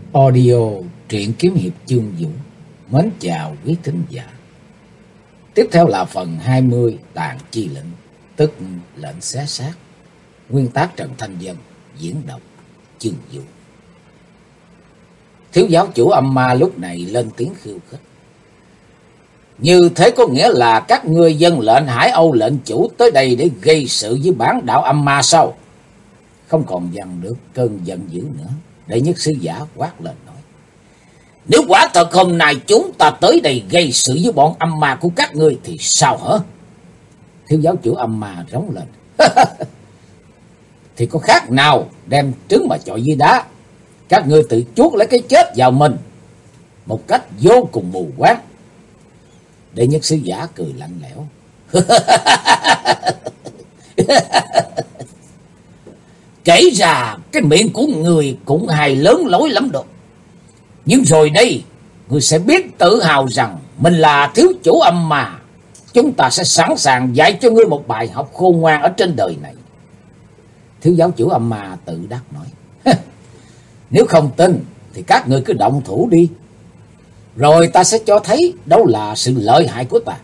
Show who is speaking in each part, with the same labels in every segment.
Speaker 1: Audio truyện kiếm hiệp chương Vũ. Mến chào quý thính giả. Tiếp theo là phần 20 Tàn chi lệnh, tức lệnh xé xác. Nguyên tác Trần Thanh Vân, diễn đọc chương Vũ. Thiếu giáo chủ âm ma lúc này lên tiếng khiêu khích. Như thế có nghĩa là các ngươi dân lệnh Hải Âu lệnh chủ tới đây để gây sự với bản đạo âm ma sao? Không còn dằn được cơn giận dữ nữa, đệ nhất sứ giả quát lên nói: nếu quả thật hôm nay chúng ta tới đây gây sự với bọn âm ma của các ngươi thì sao hả? Thiếu giáo chủ âm ma rống lên: thì có khác nào đem trứng mà chọi với đá. Các ngươi tự chuốc lấy cái chết vào mình một cách vô cùng mù quáng. Đệ nhất sứ giả cười lạnh lẽo: kể ra cái miệng của người cũng hài lớn lối lắm được. Nhưng rồi đây, người sẽ biết tự hào rằng mình là thiếu chủ âm ma. Chúng ta sẽ sẵn sàng dạy cho ngươi một bài học khôn ngoan ở trên đời này. Thiếu giáo chủ âm ma tự đắc nói: nếu không tin thì các ngươi cứ động thủ đi, rồi ta sẽ cho thấy đâu là sự lợi hại của ta.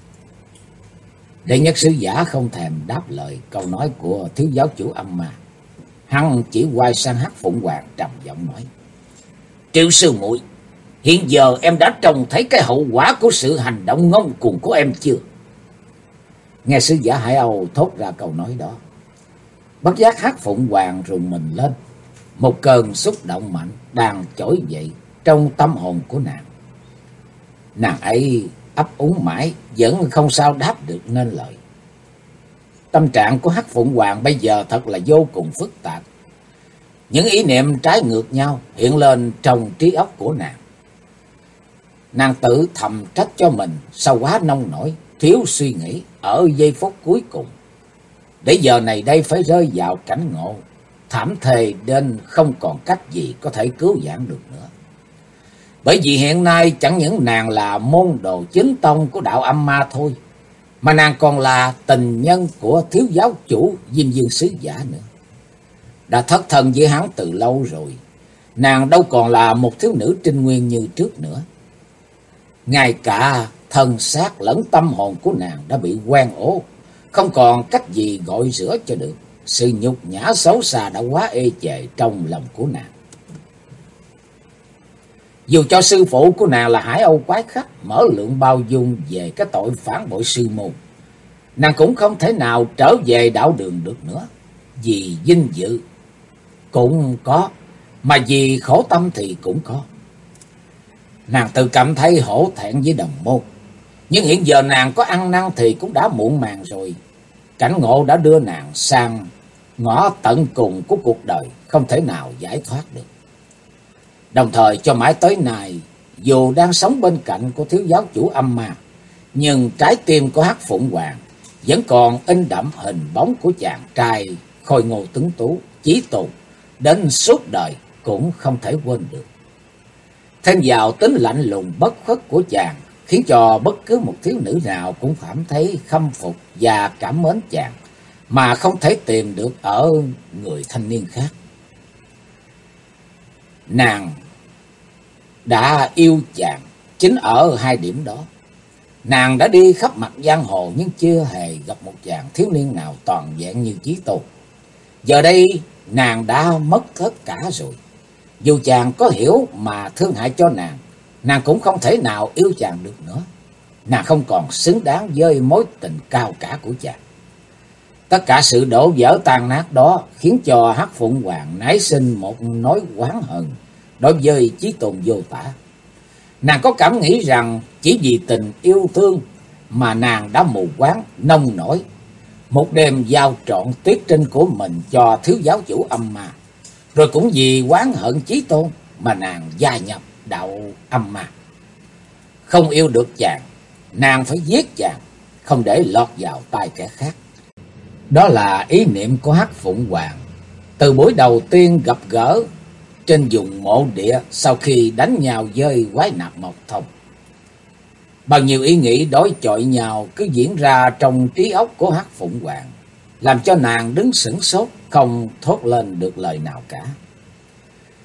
Speaker 1: Đệ nhất sứ giả không thèm đáp lời câu nói của thiếu giáo chủ âm ma. Hắn chỉ quay sang Hắc Phụng Hoàng trầm giọng nói: Triệu sư muội, hiện giờ em đã trông thấy cái hậu quả của sự hành động ngông cuồng của em chưa? Nghe sứ giả Hải Âu thốt ra câu nói đó, bất giác Hắc Phụng Hoàng rùng mình lên. Một cơn xúc động mạnh đang trỗi dậy trong tâm hồn của nàng. Nàng ấy ấp úng mãi vẫn không sao đáp được nên lời. Tâm trạng của Hắc Phụng Hoàng bây giờ thật là vô cùng phức tạp. Những ý niệm trái ngược nhau hiện lên trong trí óc của nàng. Nàng tự thầm trách cho mình sao quá nông nổi, thiếu suy nghĩ ở giây phút cuối cùng, để giờ này đây phải rơi vào cảnh ngộ thảm thề đến không còn cách gì có thể cứu vãn được nữa. Bởi vì hiện nay chẳng những nàng là môn đồ chính tông của đạo âm ma thôi, mà nàng còn là tình nhân của thiếu giáo chủ Diêm Dương sứ giả nữa. Đã thất thần với hắn từ lâu rồi, nàng đâu còn là một thiếu nữ trinh nguyên như trước nữa. Ngay cả thân xác lẫn tâm hồn của nàng đã bị quen ố, không còn cách gì gọi rửa cho được. Sự nhục nhã xấu xa đã quá ê chề trong lòng của nàng. Dù cho sư phụ của nàng là Hải Âu Quái Khách mở lượng bao dung về cái tội phản bội sư môn, nàng cũng không thể nào trở về đạo đường được nữa. Vì vinh dự cũng có, mà vì khổ tâm thì cũng có. Nàng tự cảm thấy hổ thẹn với đồng môn, nhưng hiện giờ nàng có ăn năn thì cũng đã muộn màng rồi. Cảnh ngộ đã đưa nàng sang ngõ tận cùng của cuộc đời, không thể nào giải thoát được. Đồng thời cho mãi tới nay, dù đang sống bên cạnh của thiếu giáo chủ âm ma, nhưng trái tim của Hắc Phụng Hoàng vẫn còn in đậm hình bóng của chàng trai khôi ngô tuấn tú, chí tồn, đến suốt đời cũng không thể quên được. Thêm vào tính lạnh lùng bất khuất của chàng, khiến cho bất cứ một thiếu nữ nào cũng cảm thấy khâm phục và cảm mến chàng, mà không thể tìm được ở người thanh niên khác. Nàng đã yêu chàng chính ở hai điểm đó. Nàng đã đi khắp mặt giang hồ nhưng chưa hề gặp một chàng thiếu niên nào toàn vẹn như Chí Tôn. Giờ đây nàng đã mất tất cả rồi. Dù chàng có hiểu mà thương hại cho nàng, nàng cũng không thể nào yêu chàng được nữa. Nàng không còn xứng đáng với mối tình cao cả của chàng. Tất cả sự đổ vỡ tan nát đó khiến cho Hắc Phụng Hoàng nảy sinh một nỗi oán hận đối với Chí Tôn vô tả. Nàng có cảm nghĩ rằng chỉ vì tình yêu thương mà nàng đã mù quáng nông nổi, một đêm giao trọn tuyết trinh của mình cho thiếu giáo chủ âm ma. Rồi cũng vì oán hận Chí Tôn mà nàng gia nhập đạo âm ma. Không yêu được chàng, nàng phải giết chàng, không để lọt vào tay kẻ khác. Đó là ý niệm của Hắc Phụng Hoàng từ buổi đầu tiên gặp gỡ trên vùng mộ địa sau khi đánh nhau với Quái Nạp Mộc Thông. Bao nhiêu ý nghĩ đối chọi nhau cứ diễn ra trong trí óc của Hắc Phụng Hoàng, làm cho nàng đứng sửng sốt không thốt lên được lời nào cả.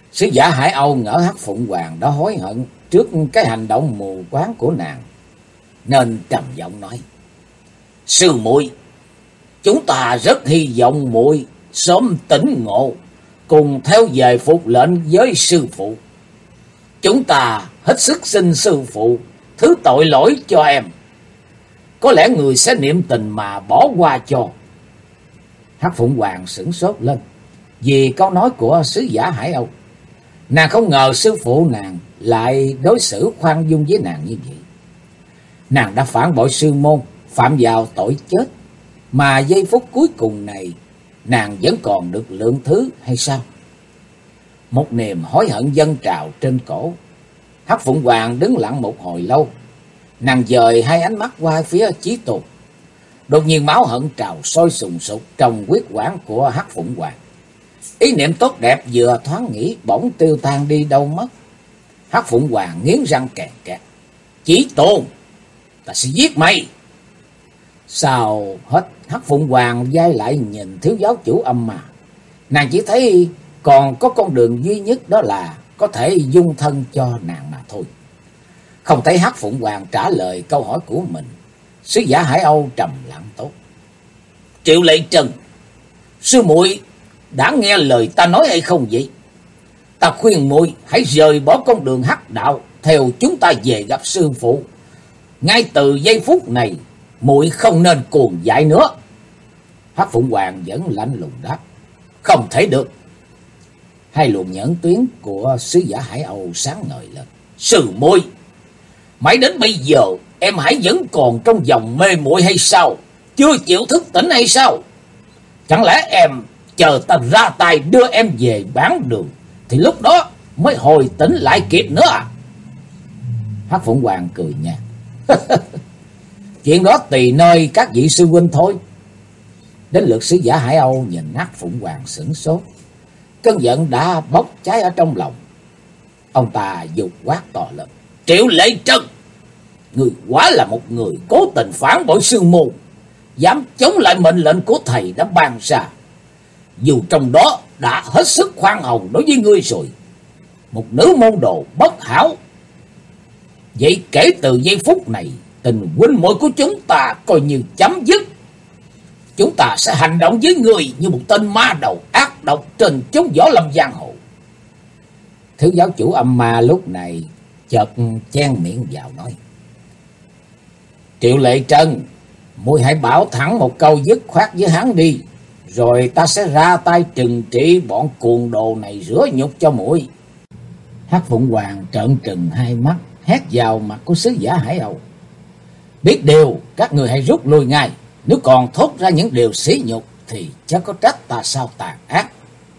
Speaker 1: Sứ giả Hải Âu ngỡ Hắc Phụng Hoàng đã hối hận trước cái hành động mù quáng của nàng, nên trầm giọng nói: Sư muội, chúng ta rất hy vọng muội sớm tỉnh ngộ, cùng theo về phục lệnh với sư phụ. Chúng ta hết sức xin sư phụ thứ tội lỗi cho em. Có lẽ người sẽ niệm tình mà bỏ qua cho. Hắc Phụng Hoàng sửng sốt lên vì câu nói của sứ giả Hải Âu. Nàng không ngờ sư phụ nàng lại đối xử khoan dung với nàng như vậy. Nàng đã phản bội sư môn, phạm vào tội chết, mà giây phút cuối cùng này nàng vẫn còn được lượng thứ hay sao? Một niềm hối hận dâng trào trên cổ. Hắc Phụng Hoàng đứng lặng một hồi lâu. Nàng dời hai ánh mắt qua phía Chí Tôn. Đột nhiên máu hận trào sôi sùng sục trong huyết quản của Hắc Phụng Hoàng. Ý niệm tốt đẹp vừa thoáng nghĩ bỗng tiêu tan đi đâu mất. Hắc Phụng Hoàng nghiến răng kẹt kẹt: Chí Tôn, ta sẽ giết mày. Sao hết, Hắc Phụng Hoàng dai lại nhìn thiếu giáo chủ Âm Ma. Nàng chỉ thấy còn có con đường duy nhất, đó là có thể dung thân cho nàng mà thôi. Không thấy Hắc Phụng Hoàng trả lời câu hỏi của mình, sứ giả Hải Âu trầm lặng tốt: Triệu Lệ Trần, sư muội đã nghe lời ta nói hay không vậy? Ta khuyên muội hãy rời bỏ con đường hắc đạo, theo chúng ta về gặp sư phụ. Ngay từ giây phút này, muội không nên cuồng dại nữa. Hắc Phụng Hoàng vẫn lạnh lùng đáp: Không thể được. Hai luồng nhãn tuyến của sứ giả Hải Âu sáng ngời lên: Sư muội, mãi đến bây giờ em hãy vẫn còn trong vòng mê muội hay sao? Chưa chịu thức tỉnh hay sao? Chẳng lẽ em chờ ta ra tay đưa em về bán đường, thì lúc đó mới hồi tỉnh lại kịp nữa à? Hắc Phụng Hoàng cười nhạt: Chuyện đó tùy nơi các vị sư huynh thôi. Đến lượt sứ giả Hải Âu nhìn Hắc Phụng Hoàng sửng sốt. Cơn giận đã bốc cháy ở trong lòng. Ông ta dục quát to lên: Triệu Lệ Trân, người quả là một người cố tình phản bội sư môn, dám chống lại mệnh lệnh của thầy đã ban ra. Dù trong đó đã hết sức khoan hồng đối với ngươi rồi, một nữ môn đồ bất hảo. Vậy kể từ giây phút này, tình huynh muội của chúng ta coi như chấm dứt. Chúng ta sẽ hành động với người như một tên ma đầu ác độc trên chốn võ lâm giang hồ. Thiếu giáo chủ Âm Ma lúc này chợt chen miệng vào nói: Triệu Lệ Trân, muội hãy bảo thẳng một câu dứt khoát với hắn đi, rồi ta sẽ ra tay trừng trị bọn cuồng đồ này rửa nhục cho muội. Hắc Phụng Hoàng trợn trừng hai mắt, hét vào mặt của sứ giả Hải Âu: Biết điều, các người hãy rút lui ngay. Nếu còn thốt ra những điều sỉ nhục thì chắc có trách ta sao tàn ác.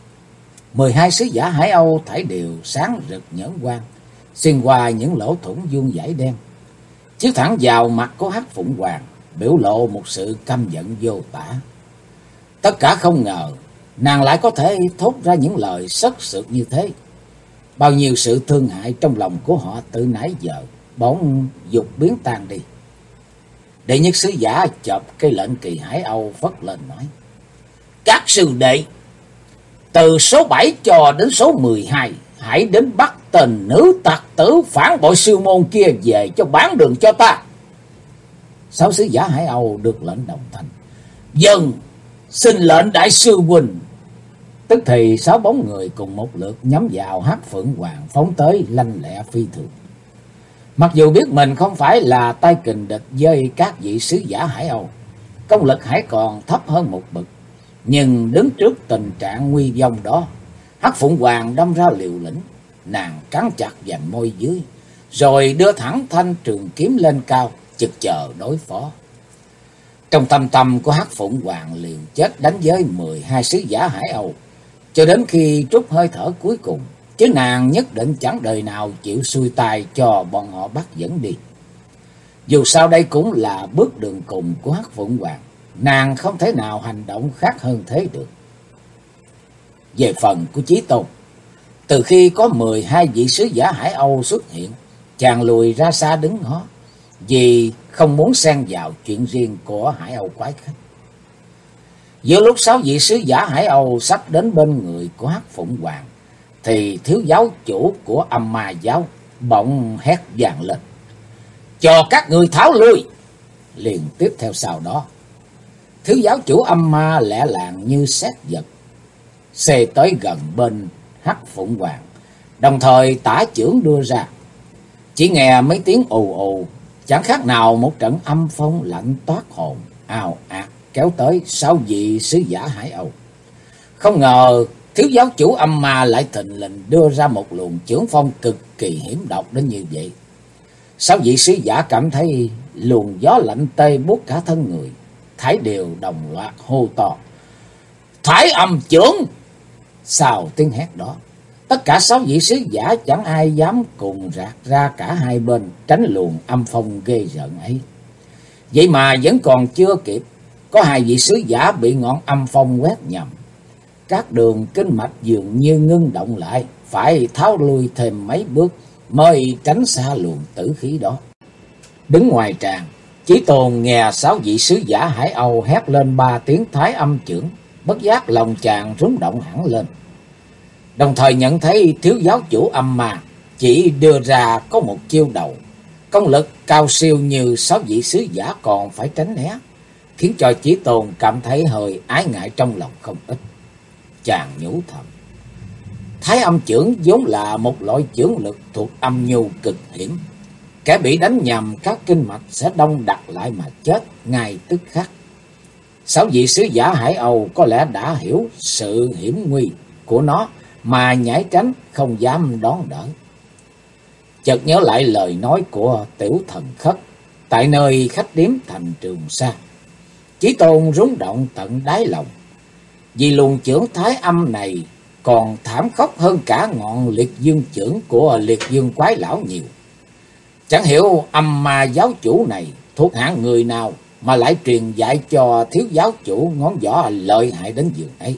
Speaker 1: 12 sứ giả Hải Âu thảy đều sáng rực nhẫn quang, xuyên qua những lỗ thủng vuông vãi đen, chiếu thẳng vào mặt của Hắc Phụng Hoàng, biểu lộ một sự căm giận vô tả. Tất cả không ngờ nàng lại có thể thốt ra những lời sất sượt như thế. Bao nhiêu sự thương hại trong lòng của họ từ nãy giờ bỗng dục biến tan đi. Đệ nhất sứ giả chộp cây lệnh kỳ Hải Âu phất lên nói: Các sư đệ, từ số 7 cho đến số 12, hãy đến bắt tên nữ tặc tử phản bội sư môn kia về cho bán đường cho ta. 6 sứ giả Hải Âu được lệnh đồng thanh: Vâng, xin lệnh đại sư huynh. Tức thì 6 bóng người cùng một lượt nhắm vào Hắc Phượng Hoàng phóng tới lanh lẹ phi thường. Mặc dù biết mình không phải là tay kình địch với các vị sứ giả Hải Âu, công lực hãy còn thấp hơn một bậc, nhưng đứng trước tình trạng nguy vong đó, Hắc Phượng Hoàng đâm ra liều lĩnh. Nàng cắn chặt vành môi dưới, rồi đưa thẳng thanh trường kiếm lên cao, chực chờ đối phó. Trong thâm tâm của Hắc Phượng Hoàng liều chết đánh với 12 sứ giả Hải Âu, cho đến khi trút hơi thở cuối cùng, chứ nàng nhất định chẳng đời nào chịu xuôi tay cho bọn họ bắt dẫn đi. Dù sao đây cũng là bước đường cùng của Hắc Phượng Hoàng, nàng không thể nào hành động khác hơn thế được. Về phần của Chí Tôn, từ khi có 12 vị sứ giả Hải Âu xuất hiện, chàng lùi ra xa đứng ngó, vì không muốn xen vào chuyện riêng của Hải Âu quái khách. Giữa lúc 6 vị sứ giả Hải Âu sắp đến bên người của Hắc Phụng Hoàng, thì thiếu giáo chủ của âm ma giáo bỗng hét vang lên: "Cho các ngươi tháo lui!" Liền tiếp theo sau đó, thiếu giáo chủ âm ma lẹ làng như sét giật, xê tới gần bên Hắc Phụng Hoàng, đồng thời tả chưởng đưa ra. Chỉ nghe mấy tiếng ù ù, chẳng khác nào một trận âm phong lạnh toát hồn, ào ạt kéo tới 6 vị sứ giả Hải Âu. Không ngờ thiếu giáo chủ âm ma lại thình lình đưa ra một luồng chưởng phong cực kỳ hiểm độc đến như vậy. 6 vị sứ giả cảm thấy luồng gió lạnh tê buốt cả thân người, thảy đều đồng loạt hô to: "Thái âm chưởng!" Sau tiếng hét đó, tất cả 6 vị sứ giả chẳng ai dám cùng rạc ra cả hai bên tránh luồng âm phong ghê rợn ấy. Vậy mà vẫn còn chưa kịp, có 2 vị sứ giả bị ngọn âm phong quét nhầm. Các đường kinh mạch dường như ngưng động lại, phải tháo lui thêm mấy bước mới tránh xa luồng tử khí đó. Đứng ngoài tràng, Chí Tôn nghe 6 vị sứ giả Hải Âu hét lên 3 tiếng Thái âm chưởng, bất giác lòng chàng rung động hẳn lên. Đồng thời nhận thấy thiếu giáo chủ âm ma chỉ đưa ra có một chiêu đầu, công lực cao siêu như 6 vị sứ giả còn phải tránh né, khiến cho Chí Tôn cảm thấy hơi ái ngại trong lòng không ít. Chàng nhủ thầm: Thái âm chưởng vốn là một loại chưởng lực thuộc âm nhu cực hiểm, kẻ bị đánh nhầm các kinh mạch sẽ đông đặc lại mà chết ngay tức khắc. 6 vị sứ giả Hải Âu có lẽ đã hiểu sự hiểm nguy của nó mà nhảy tránh, không dám đón đỡ. Chợt nhớ lại lời nói của Tiểu Thần Khất tại nơi khách điếm thành Trường Sa, Chí Tôn rúng động tận đáy lòng, vì luồng chưởng thái âm này còn thảm khốc hơn cả ngọn liệt dương chưởng của liệt dương quái lão nhiều. Chẳng hiểu âm ma giáo chủ này thuộc hạng người nào mà lại truyền dạy cho thiếu giáo chủ ngón võ lợi hại đến giường ấy.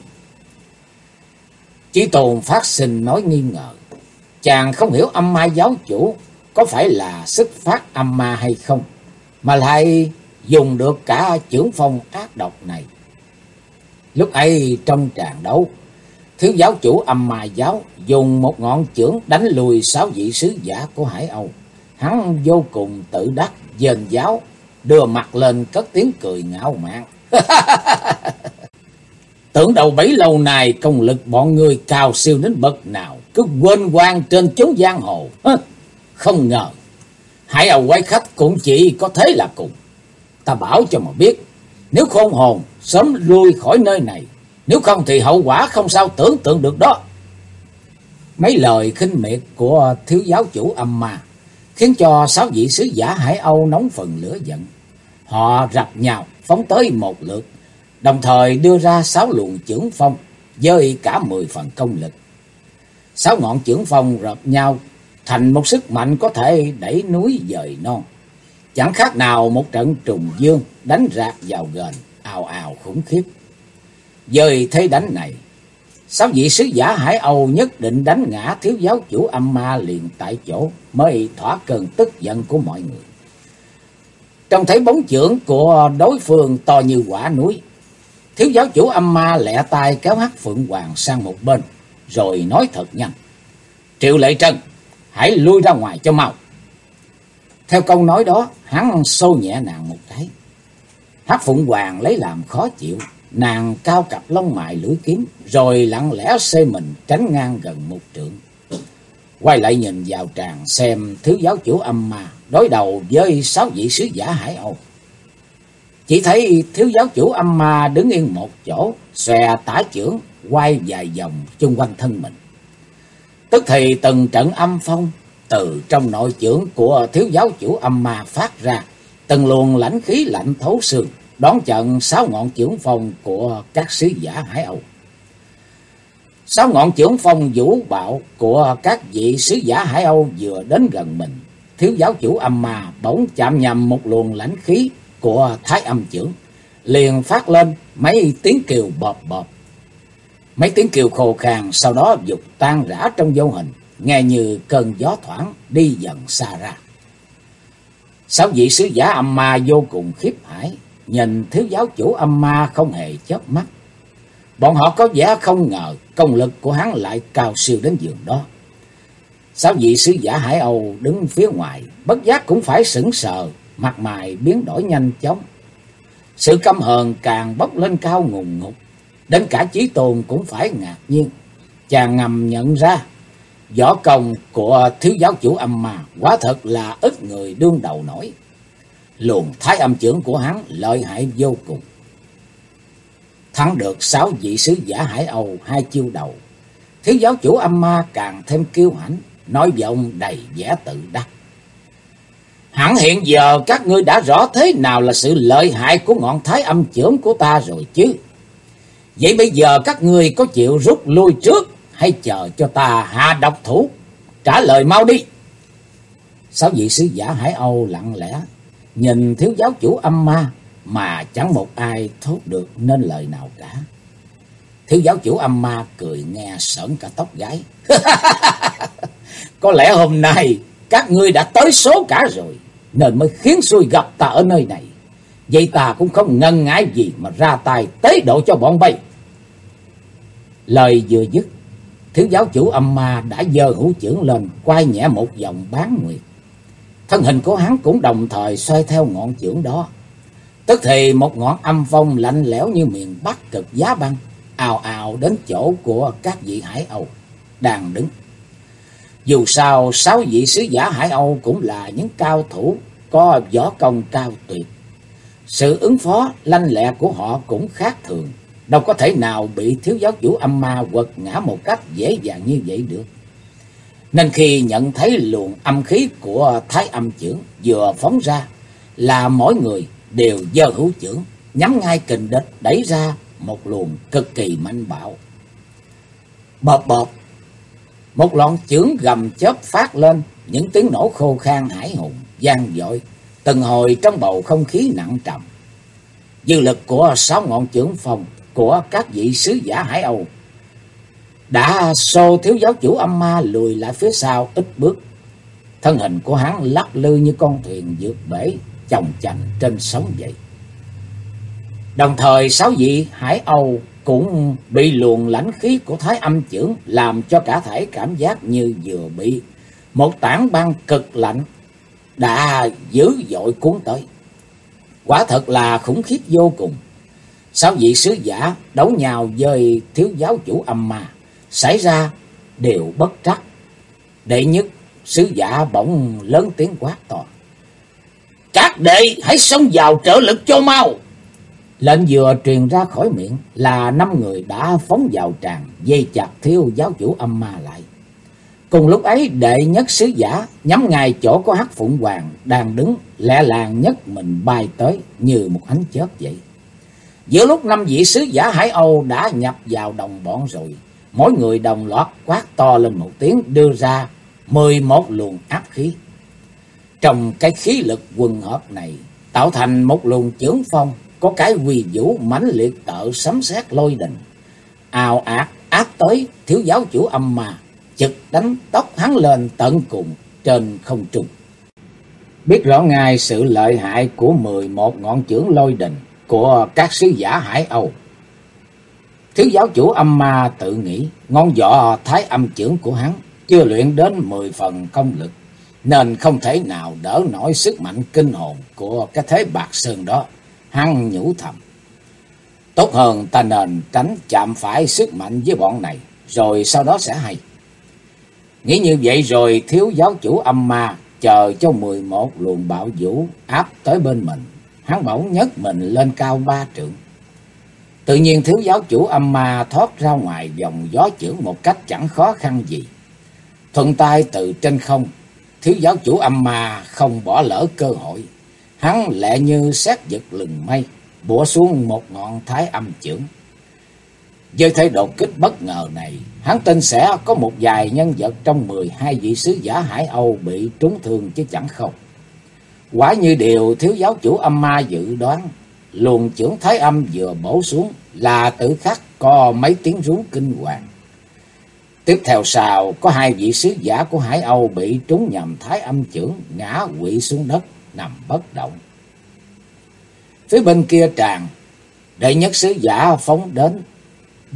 Speaker 1: Chí Tôn phát sinh nói nghi ngờ, chàng không hiểu âm ma giáo chủ có phải là sức phát âm ma hay không, mà lại dùng được cả chưởng phong ác độc này. Lúc ấy trong tràng đấu, thiếu giáo chủ âm ma giáo dùng một ngọn chưởng đánh lùi 6 vị sứ giả của Hải Âu. Hắn vô cùng tự đắc, dền giáo, đưa mặt lên cất tiếng cười ngạo mạn. Tưởng đầu bấy lâu nay công lực bọn người cao siêu đến bậc nào, cứ quên quang trên chốn giang hồ. Không ngờ Hải Âu quái khách cũng chỉ có thế là cùng. Ta bảo cho mà biết, nếu khôn hồn sớm lui khỏi nơi này, nếu không thì hậu quả không sao tưởng tượng được đó. Mấy lời khinh miệt của thiếu giáo chủ âm ma khiến cho 6 vị sứ giả Hải Âu nóng phần lửa giận. Họ rập nhau phóng tới một lượt, đồng thời đưa ra 6 luồng chưởng phong với cả 10 phần công lực. 6 ngọn chưởng phong rập nhau thành một sức mạnh có thể đẩy núi dời non, chẳng khác nào một trận trùng dương đánh rạc vào ghềnh, ào ào khủng khiếp. Với thế đánh này, 6 vị sứ giả Hải Âu nhất định đánh ngã thiếu giáo chủ âm ma liền tại chỗ mới thỏa cơn tức giận của mọi người. Trông thấy bóng chưởng của đối phương to như quả núi, thiếu giáo chủ âm ma lẹ tay kéo Hắc Phượng Hoàng sang một bên, rồi nói thật nhanh: Triệu Lệ Trân, hãy lui ra ngoài cho mau. Theo câu nói đó, hắn xô nhẹ nàng một cái. Hắc Phượng Hoàng lấy làm khó chịu, nàng cao cặp lông mày lưỡi kiếm, rồi lặng lẽ xê mình tránh ngang gần một trượng. Quay lại nhìn vào tràng xem thiếu giáo chủ âm ma đối đầu với 6 vị sứ giả Hải Âu. Chỉ thấy thiếu giáo chủ âm ma đứng yên một chỗ, xòe tả chưởng quay vài vòng chung quanh thân mình. Tức thì từng trận âm phong từ trong nội chưởng của thiếu giáo chủ âm ma phát ra, từng luồng lãnh khí lạnh thấu xương đón nhận 6 ngọn chưởng phong của các sứ giả Hải Âu. 6 ngọn chưởng phong vũ bạo của các vị sứ giả Hải Âu vừa đến gần mình, thiếu giáo chủ âm ma bỗng chạm nhầm một luồng lãnh khí của thái âm chưởng, liền phát lên mấy tiếng kêu bọp bọp. Mấy tiếng kêu khô khan sau đó vụt tan rã trong vô hình, nghe như cơn gió thoảng đi dần xa ra. 6 vị sứ giả âm ma vô cùng khiếp hãi, nhìn thiếu giáo chủ âm ma không hề chớp mắt. Bọn họ có vẻ không ngờ công lực của hắn lại cao siêu đến giường đó. Sáu vị sứ giả Hải Âu đứng phía ngoài, bất giác cũng phải sững sờ, mặt mày biến đổi nhanh chóng. Sự căm hờn càng bốc lên cao ngùn ngụt, đến cả Chí Tôn cũng phải ngạc nhiên. Chàng ngầm nhận ra, võ công của thiếu giáo chủ Âm Ma quả thật là ít người đương đầu nổi. Luồng Thái Âm chưởng của hắn lợi hại vô cùng. Thắng được 6 vị sứ giả Hải Âu 2 chiêu đầu, thiếu giáo chủ Âm Ma càng thêm kiêu hãnh, nói giọng đầy vẻ tự đắc. Hẳn hiện giờ các ngươi đã rõ thế nào là sự lợi hại của ngọn Thái Âm chưởng của ta rồi chứ. Vậy bây giờ các ngươi có chịu rút lui trước hay chờ cho ta hạ độc thủ? Trả lời mau đi. 6 vị sứ giả Hải Âu lặng lẽ nhìn thiếu giáo chủ Âm Ma mà chẳng một ai thốt được nên lời nào cả. Thiếu giáo chủ Âm Ma cười nghe sởn cả tóc gáy. Có lẽ hôm nay các ngươi đã tới số cả rồi, nên mới khiến xui gặp ta ở nơi này. Vậy ta cũng không ngần ngại gì mà ra tay tế độ cho bọn bay. Lời vừa dứt, thiếu giáo chủ Âm Ma đã giơ hữu chưởng lên, quay nhẹ một vòng bán nguyệt. Thân hình của hắn cũng đồng thời xoay theo ngọn chưởng đó. Tức thì một ngọn âm phong lạnh lẽo như miền Bắc cực giá băng ào ào đến chỗ của các vị Hải Âu đang đứng. Dù sao 6 vị sứ giả Hải Âu cũng là những cao thủ có võ công cao tuyệt. Sự ứng phó lanh lẹ của họ cũng khác thường, đâu có thể nào bị thiếu giáo chủ Âm Ma quật ngã một cách dễ dàng như vậy được. Nên khi nhận thấy luồng âm khí của Thái Âm chưởng vừa phóng ra, là mỗi người đều giơ hữu chưởng nhắm ngay kình địch, đẩy ra một luồng cực kỳ mạnh bạo. Bọp bọp, một lọn chưởng gầm chớp phát lên, những tiếng nổ khô khan hải hùng vang dội từng hồi trong bầu không khí nặng trầm. Dư lực của 6 ngọn chưởng phong của các vị sứ giả Hải Âu đã xô thiếu giáo chủ Âm Ma lùi lại phía sau ít bước. Thân hình của hắn lắc lư như con thuyền vượt bể chồng chành trên sóng vậy. Đồng thời 6 vị Hải Âu cũng bị luồng lãnh khí của Thái Âm chưởng làm cho cả thể cảm giác như vừa bị một tảng băng cực lạnh đã dữ dội cuốn tới. Quả thật là khủng khiếp vô cùng. 6 vị sứ giả đấu nhau với thiếu giáo chủ Âm Ma xảy ra đều bất trắc. Đệ nhất sứ giả bỗng lớn tiếng quát to: "Các đệ hãy xông vào trợ lực cho mau!" Lệnh vừa truyền ra khỏi miệng là 5 người đã phóng vào tràn, dây chặt thiếu giáo chủ Âm Ma lại. Cùng lúc ấy, đệ nhất sứ giả nhắm ngay chỗ có Hắc Phụng Hoàng đang đứng, lẹ làng nhấc mình bay tới như một ánh chớp vậy. Giữa lúc 5 vị sứ giả Hải Âu đã nhập vào đồng bọn rồi, mỗi người đồng loạt quát to lên một tiếng, đưa ra 11 luồng áp khí. Trong cái khí lực quần hợp này tạo thành một luồng chưởng phong có cái uy vũ mãnh liệt tợ sấm sét lôi đình, ào ạt áp tới thiếu giáo chủ Âm Ma, chực đánh tóc hắn lên tận cùng trên không trung. Biết rõ ngay sự lợi hại của 11 ngọn chưởng lôi đình của các sứ giả Hải Âu, thiếu giáo chủ Âm Ma tự nghĩ ngón võ Thái Âm chưởng của hắn chưa luyện đến 10 phần công lực, nên không thể nào đỡ nổi sức mạnh kinh hồn của cái thế Bạc Sơn đó. Hắn nhủ thầm: tốt hơn ta nên tránh chạm phải sức mạnh với bọn này, rồi sau đó sẽ hay. Nghĩ như vậy rồi, thiếu giáo chủ Âm Ma chờ cho 11 luồng bạo vũ áp tới bên mình, hắn bỗng nhấc mình lên cao 3 trượng. Tự nhiên thiếu giáo chủ Âm Ma thoát ra ngoài vòng gió chưởng một cách chẳng khó khăn gì. Thuận tay từ trên không, thiếu giáo chủ Âm Ma không bỏ lỡ cơ hội. Hắn lẹ như sét giật lừng mây, bủa xuống một ngọn Thái Âm chưởng. Với thế đột kích bất ngờ này, hắn tin sẽ có một vài nhân vật trong 12 vị sứ giả Hải Âu bị trúng thương chứ chẳng không. Quả như điều thiếu giáo chủ Âm Ma dự đoán, luồng chưởng Thái Âm vừa bổ xuống là tự khắc có mấy tiếng rú kinh hoàng. Tiếp theo sau có 2 vị sứ giả của Hải Âu bị trúng nhầm Thái Âm chưởng, ngã quỵ xuống đất nằm bất động. Phía bên kia tràn, đệ nhất sứ giả phóng đến,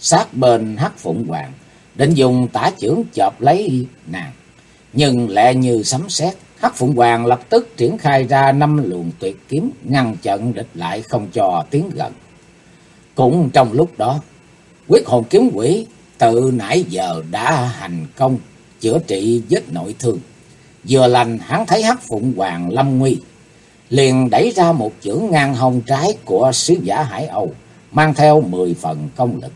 Speaker 1: sát bên Hắc Phụng Hoàng, định dùng tả chưởng chộp lấy nàng. Nhưng lẹ như sấm sét, Hắc Phụng Hoàng lập tức triển khai ra 5 luồng tuyệt kiếm ngăn chặn địch lại, không cho tiến gần. Cũng trong lúc đó, Quyết Hồn Kiếm Quỷ từ nãy giờ đã hành công chữa trị vết nội thương. Vừa lành hắn thấy Hắc Phụng Hoàng lâm nguy, liền đẩy ra một chưởng ngang hông trái của sứ giả Hải Âu, mang theo 10 phần công lực.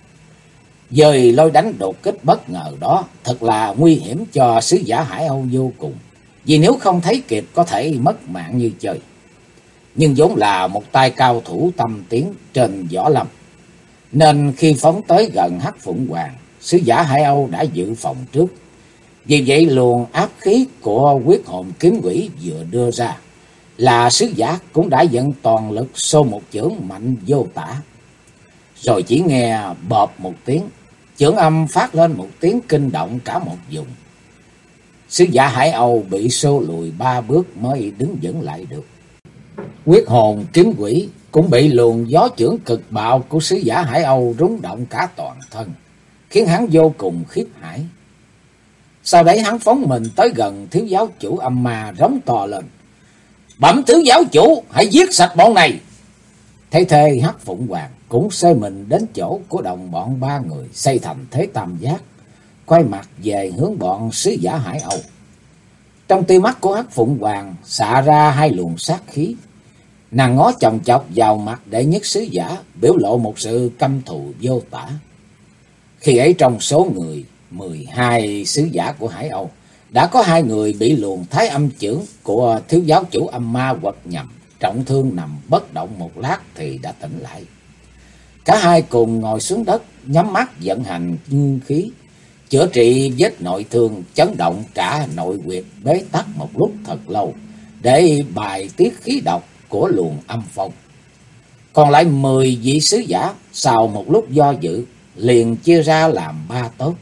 Speaker 1: Dời lôi đánh đột kích bất ngờ đó thật là nguy hiểm cho sứ giả Hải Âu vô cùng, vì nếu không thấy kịp có thể mất mạng như chơi. Nhưng vốn là một tay cao thủ tâm tiến trên võ lâm, nên khi phóng tới gần Hắc Phụng Hoàng, sứ giả Hải Âu đã dự phòng trước. Vì vậy luồng áp khí của Quyết Hồn Kiếm Quỷ vừa đưa ra là sứ giả cũng đã dẫn toàn lực xô một chưởng mạnh vô tả. Rồi chỉ nghe bộp một tiếng, chưởng âm phát lên một tiếng kinh động cả một vùng. Sứ giả Hải Âu bị xô lùi 3 bước mới đứng vững lại được. Quyết Hồn Kiếm Quỷ cũng bị luồng gió chưởng cực bạo của sứ giả Hải Âu rung động cả toàn thân, khiến hắn vô cùng khiếp hãi. Sau đấy hắn phóng mình tới gần thiếu giáo chủ âm ma, rống to lên: "Bẩm thiếu giáo chủ, hãy giết sạch bọn này!" Thế thế Hắc Phụng Hoàng cũng xơi mình đến chỗ của đồng bọn 3 người, xây thành thế tam giác, quay mặt về hướng bọn sứ giả Hải Âu. Trong tia mắt của Hắc Phụng Hoàng xạ ra 2 luồng sát khí. Nàng ngó chòng chọc vào mặt đệ nhất sứ giả, biểu lộ một sự căm thù vô tả. Khi ấy trong số người 12 sứ giả của Hải Âu, đã có 2 người bị luồng thái âm chưởng của thiếu giáo chủ âm ma quật nhầm, trọng thương nằm bất động một lát thì đã tỉnh lại. Cả hai cùng ngồi xuống đất, nhắm mắt vận hành nguyên khí, chữa trị vết nội thương, chấn động cả nội huyệt, bế tắc một lúc thật lâu để bài tiết khí độc của luồng âm phong. Còn lại 10 vị sứ giả sau một lúc do dự liền chia ra làm 3 tốp.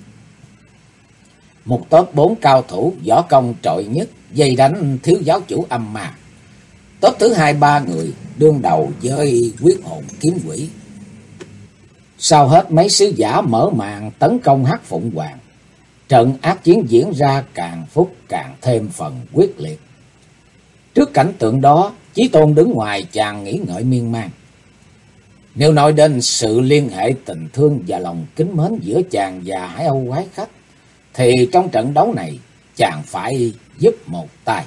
Speaker 1: Một tốp 4 cao thủ võ công trội nhất dây đánh thiếu giáo chủ âm ma. Tốp thứ 2 3 người đương đầu với Quyết Hồn Kiếm Quỷ. Sau hết mấy sứ giả mở màn tấn công Hắc Phụng Hoàng. Trận ác chiến diễn ra càng phút càng thêm phần quyết liệt. Trước cảnh tượng đó, Chí Tôn đứng ngoài chàng nghĩ ngợi miên man. Nếu nói đến sự liên hệ tình thương và lòng kính mến giữa chàng và Hải Âu quái khách, thì trong trận đấu này chàng phải giúp một tay.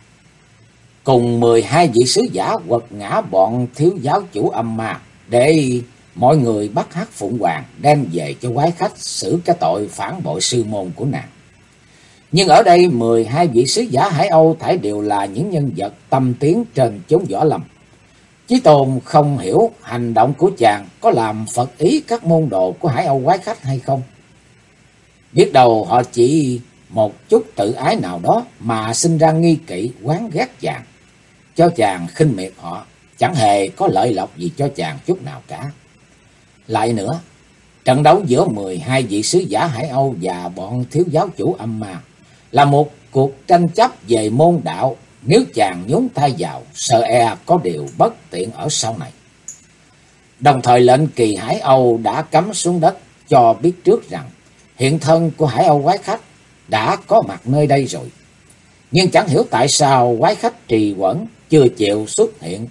Speaker 1: Cùng 12 vị sứ giả quật ngã bọn thiếu giáo chủ âm ma, để mọi người bắt Hắc Phụng Hoàng đem về cho quái khách xử cái tội phản bội sư môn của nàng. Nhưng ở đây 12 vị sứ giả Hải Âu thảy đều là những nhân vật tâm tiến trên chốn võ lâm. Chí Tôn không hiểu hành động của chàng có làm phật ý các môn đồ của Hải Âu quái khách hay không. Biết đâu họ chỉ một chút tự ái nào đó mà sinh ra nghi kỵ oán ghét chàng, cho chàng khinh miệt họ, chẳng hề có lợi lộc gì cho chàng chút nào cả. Lại nữa, trận đấu giữa 12 vị sứ giả Hải Âu và bọn thiếu giáo chủ âm ma là một cuộc tranh chấp về môn đạo. Nếu chàng nhúng tay vào, sợ e có điều bất tiện ở sau này. Đồng thời lệnh kỳ Hải Âu đã cắm xuống đất, cho biết trước rằng hiện thân của Hải Âu quái khách đã có mặt nơi đây rồi. Nhưng chẳng hiểu tại sao quái khách trì hoãn chưa chịu xuất hiện.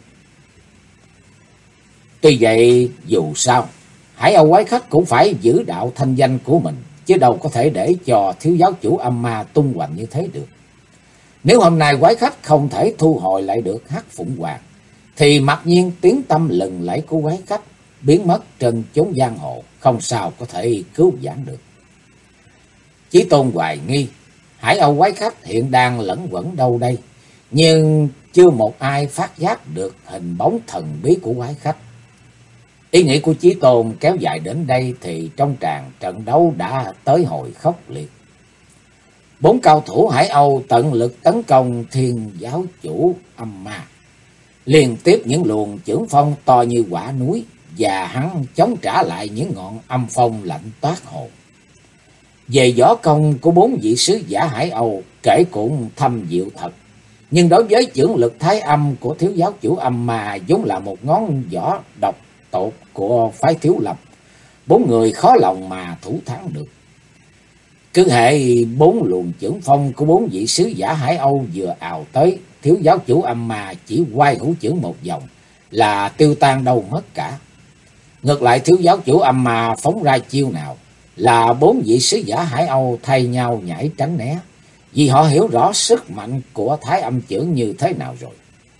Speaker 1: Tuy vậy dù sao, Hải Âu quái khách cũng phải giữ đạo thanh danh của mình, chứ đâu có thể để cho thiếu giáo chủ âm ma tung hoành như thế được. Nếu hôm nay quái khách không thể thu hồi lại được Hắc Phụng Hoàng, thì mặc nhiên tiếng tăm lừng lẫy của quái khách biến mất trên chốn giang hồ, không sao có thể cứu vãn được. Chí Tôn hoài nghi Hải Âu quái khách hiện đang lẫn quẩn đâu đây, nhưng chưa một ai phát giác được hình bóng thần bí của quái khách. Ý nghĩ của Chí Tôn kéo dài đến đây thì trong tràng trận đấu đã tới hồi khốc liệt. 4 cao thủ Hải Âu tận lực tấn công thiên giáo chủ âm ma, liên tiếp những luồng chưởng phong to như quả núi, và hắn chống trả lại những ngọn âm phong lạnh toát hồn. Về võ công của 4 vị sứ giả Hải Âu kể cũng thâm diệu thật, nhưng đối với chưởng lực thái âm của thiếu giáo chủ âm ma vốn là một ngón võ độc tột của phái Thiếu Lâm, bốn người khó lòng mà thủ thắng được. Cứ hệ bốn luồng chưởng phong của bốn vị sứ giả Hải Âu vừa ào tới, thiếu giáo chủ âm ma chỉ quay hữu chưởng một vòng là tiêu tan đâu mất cả. Ngược lại thiếu giáo chủ âm ma phóng ra chiêu nào là bốn vị sứ giả Hải Âu thay nhau nhảy tránh né, vì họ hiểu rõ sức mạnh của Thái Âm chưởng như thế nào rồi.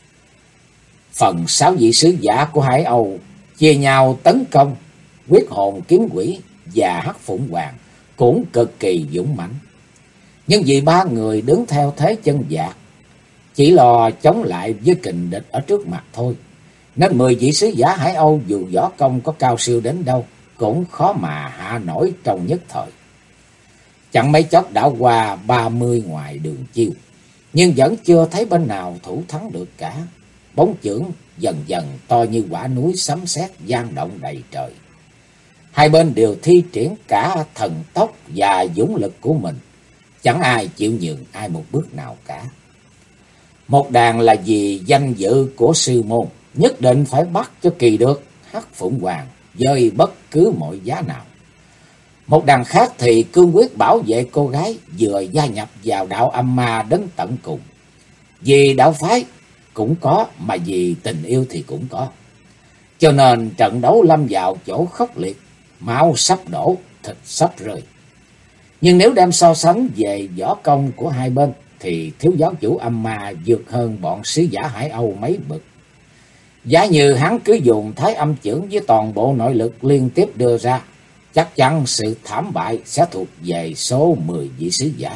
Speaker 1: Phần sáu vị sứ giả của Hải Âu chia nhau tấn công, Quyết Hồn Kiếm Quỷ và Hắc Phụng Hoàng cũng cực kỳ dũng mãnh. Nhưng vì ba người đứng theo thế chân vạc, chỉ lo chống lại với kình địch ở trước mặt thôi, nên 10 vị sứ giả Hải Âu dù võ công có cao siêu đến đâu cũng khó mà hạ nổi trong nhất thời. Chẳng mấy chốc đã qua 30 ngoài đường chiêu, nhưng vẫn chưa thấy bên nào thủ thắng được cả. Bóng chưởng dần dần to như quả núi sấm sét vang động đầy trời. Hai bên đều thi triển cả thần tốc và dũng lực của mình, chẳng ai chịu nhường ai một bước nào cả. Một đàn là vì danh dự của sư môn, nhất định phải bắt cho kỳ được Hắc Phụng Hoàng với bất cứ mọi giá nào. Một đàn khác thì cương quyết bảo vệ cô gái vừa gia nhập vào đạo âm ma đến tận cùng. Vì đạo phái cũng có, mà vì tình yêu thì cũng có. Cho nên trận đấu lâm vào chỗ khốc liệt, máu sắp đổ, thịt sắp rơi. Nhưng nếu đem so sánh về võ công của hai bên thì thiếu giáo chủ âm ma vượt hơn bọn sứ giả Hải Âu mấy bậc. Giả như hắn cứ dùng Thái Âm chưởng với toàn bộ nội lực liên tiếp đưa ra, chắc chắn sự thảm bại sẽ thuộc về số 10 vị sứ giả.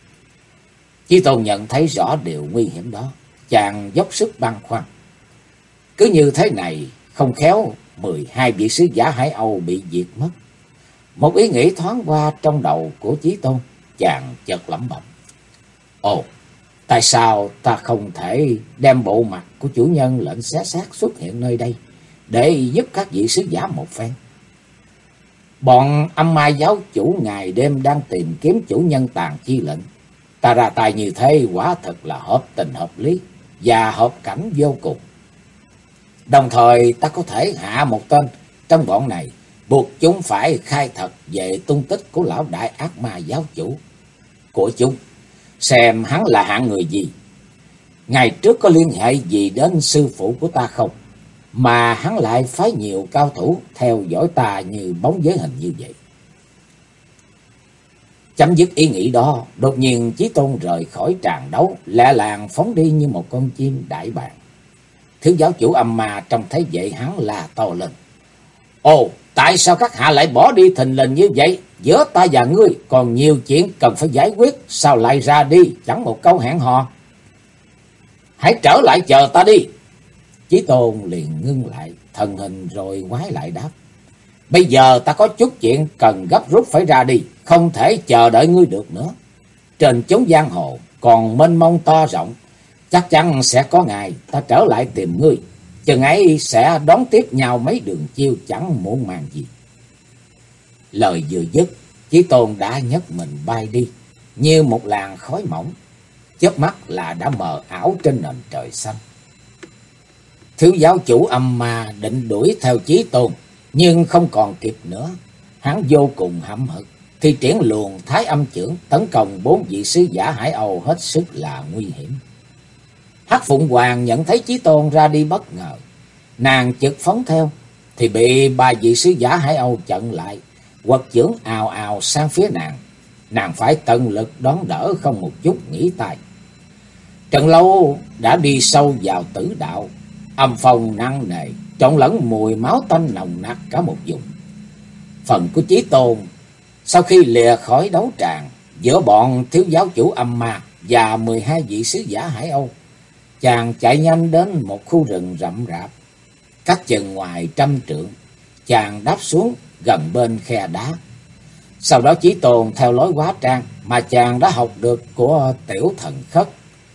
Speaker 1: Chí Tôn nhận thấy rõ điều nguy hiểm đó, chàng dốc sức băn khoăn. Cứ như thế này, không khéo 12 vị sứ giả Hải Âu bị diệt mất. Một ý nghĩ thoáng qua trong đầu của Chí Tôn, chàng chợt lẩm bẩm: ồ, tại sao ta không thể đem bộ mặt của chủ nhân lệnh xé xác xuất hiện nơi đây để giúp các vị sứ giả một phen? Bọn âm ma giáo chủ ngày đêm đang tìm kiếm chủ nhân tàn chi lệnh. Ta ra tay như thế quả thật là hợp tình hợp lý và hợp cảnh vô cùng. Đồng thời ta có thể hạ một tên trong bọn này, buộc chúng phải khai thật về tung tích của lão đại ác ma giáo chủ của chúng, xem hắn là hạng người gì, ngày trước có liên hệ gì đến sư phụ của ta không, mà hắn lại phái nhiều cao thủ theo dõi ta như bóng giới hình như vậy. Chấm dứt ý nghĩ đó, đột nhiên Chí Tôn rời khỏi tràng đấu, lẹ làng phóng đi như một con chim đại bàng. Thiếu giáo chủ âm ma trông thấy vậy hắn la to lên: ồ, tại sao các hạ lại bỏ đi thình lình như vậy? Giữa ta và ngươi còn nhiều chuyện cần phải giải quyết, sao lại ra đi chẳng một câu hẹn hò? Hãy trở lại chờ ta đi. Chí Tôn liền ngưng lại thân hình rồi ngoái lại đáp: bây giờ ta có chút chuyện cần gấp rút phải ra đi, không thể chờ đợi ngươi được nữa. Trên chốn giang hồ còn mênh mông to rộng, chắc chắn sẽ có ngày ta trở lại tìm ngươi, chừng ấy sẽ đón tiếp nhau mấy đường chiêu chẳng muộn màng gì. Lời vừa dứt, Chí Tôn đã nhấc mình bay đi như một làn khói mỏng, chớp mắt là đã mờ ảo trên nền trời xanh. Thiếu giáo chủ âm ma định đuổi theo Chí Tôn, nhưng không còn kịp nữa. Hắn vô cùng hậm hực, thi triển luồng Thái Âm chưởng tấn công 4 vị sứ giả Hải Âu hết sức là nguy hiểm. Hắc Phụng Hoàng nhận thấy Chí Tôn ra đi bất ngờ, nàng chực phóng theo thì bị 3 vị sứ giả Hải Âu chặn lại, quật chưởng ào ào sang phía nàng. Nàng phải tận lực đón đỡ, không một chút nghỉ tay. Trận lâu đã đi sâu vào tử đạo, âm phong nặng nề, trộn lẫn mùi máu tanh nồng nặc cả một vùng. Phần của Chí Tôn sau khi lìa khỏi đấu tràng giữa bọn thiếu giáo chủ âm ma và 12 vị sứ giả Hải Âu, chàng chạy nhanh đến một khu rừng rậm rạp, cách chừng ngoài 100 trượng. Chàng đáp xuống gần bên khe đá. Sau đó Chí Tôn theo lối hóa trang mà chàng đã học được của Tiểu Thần Khất,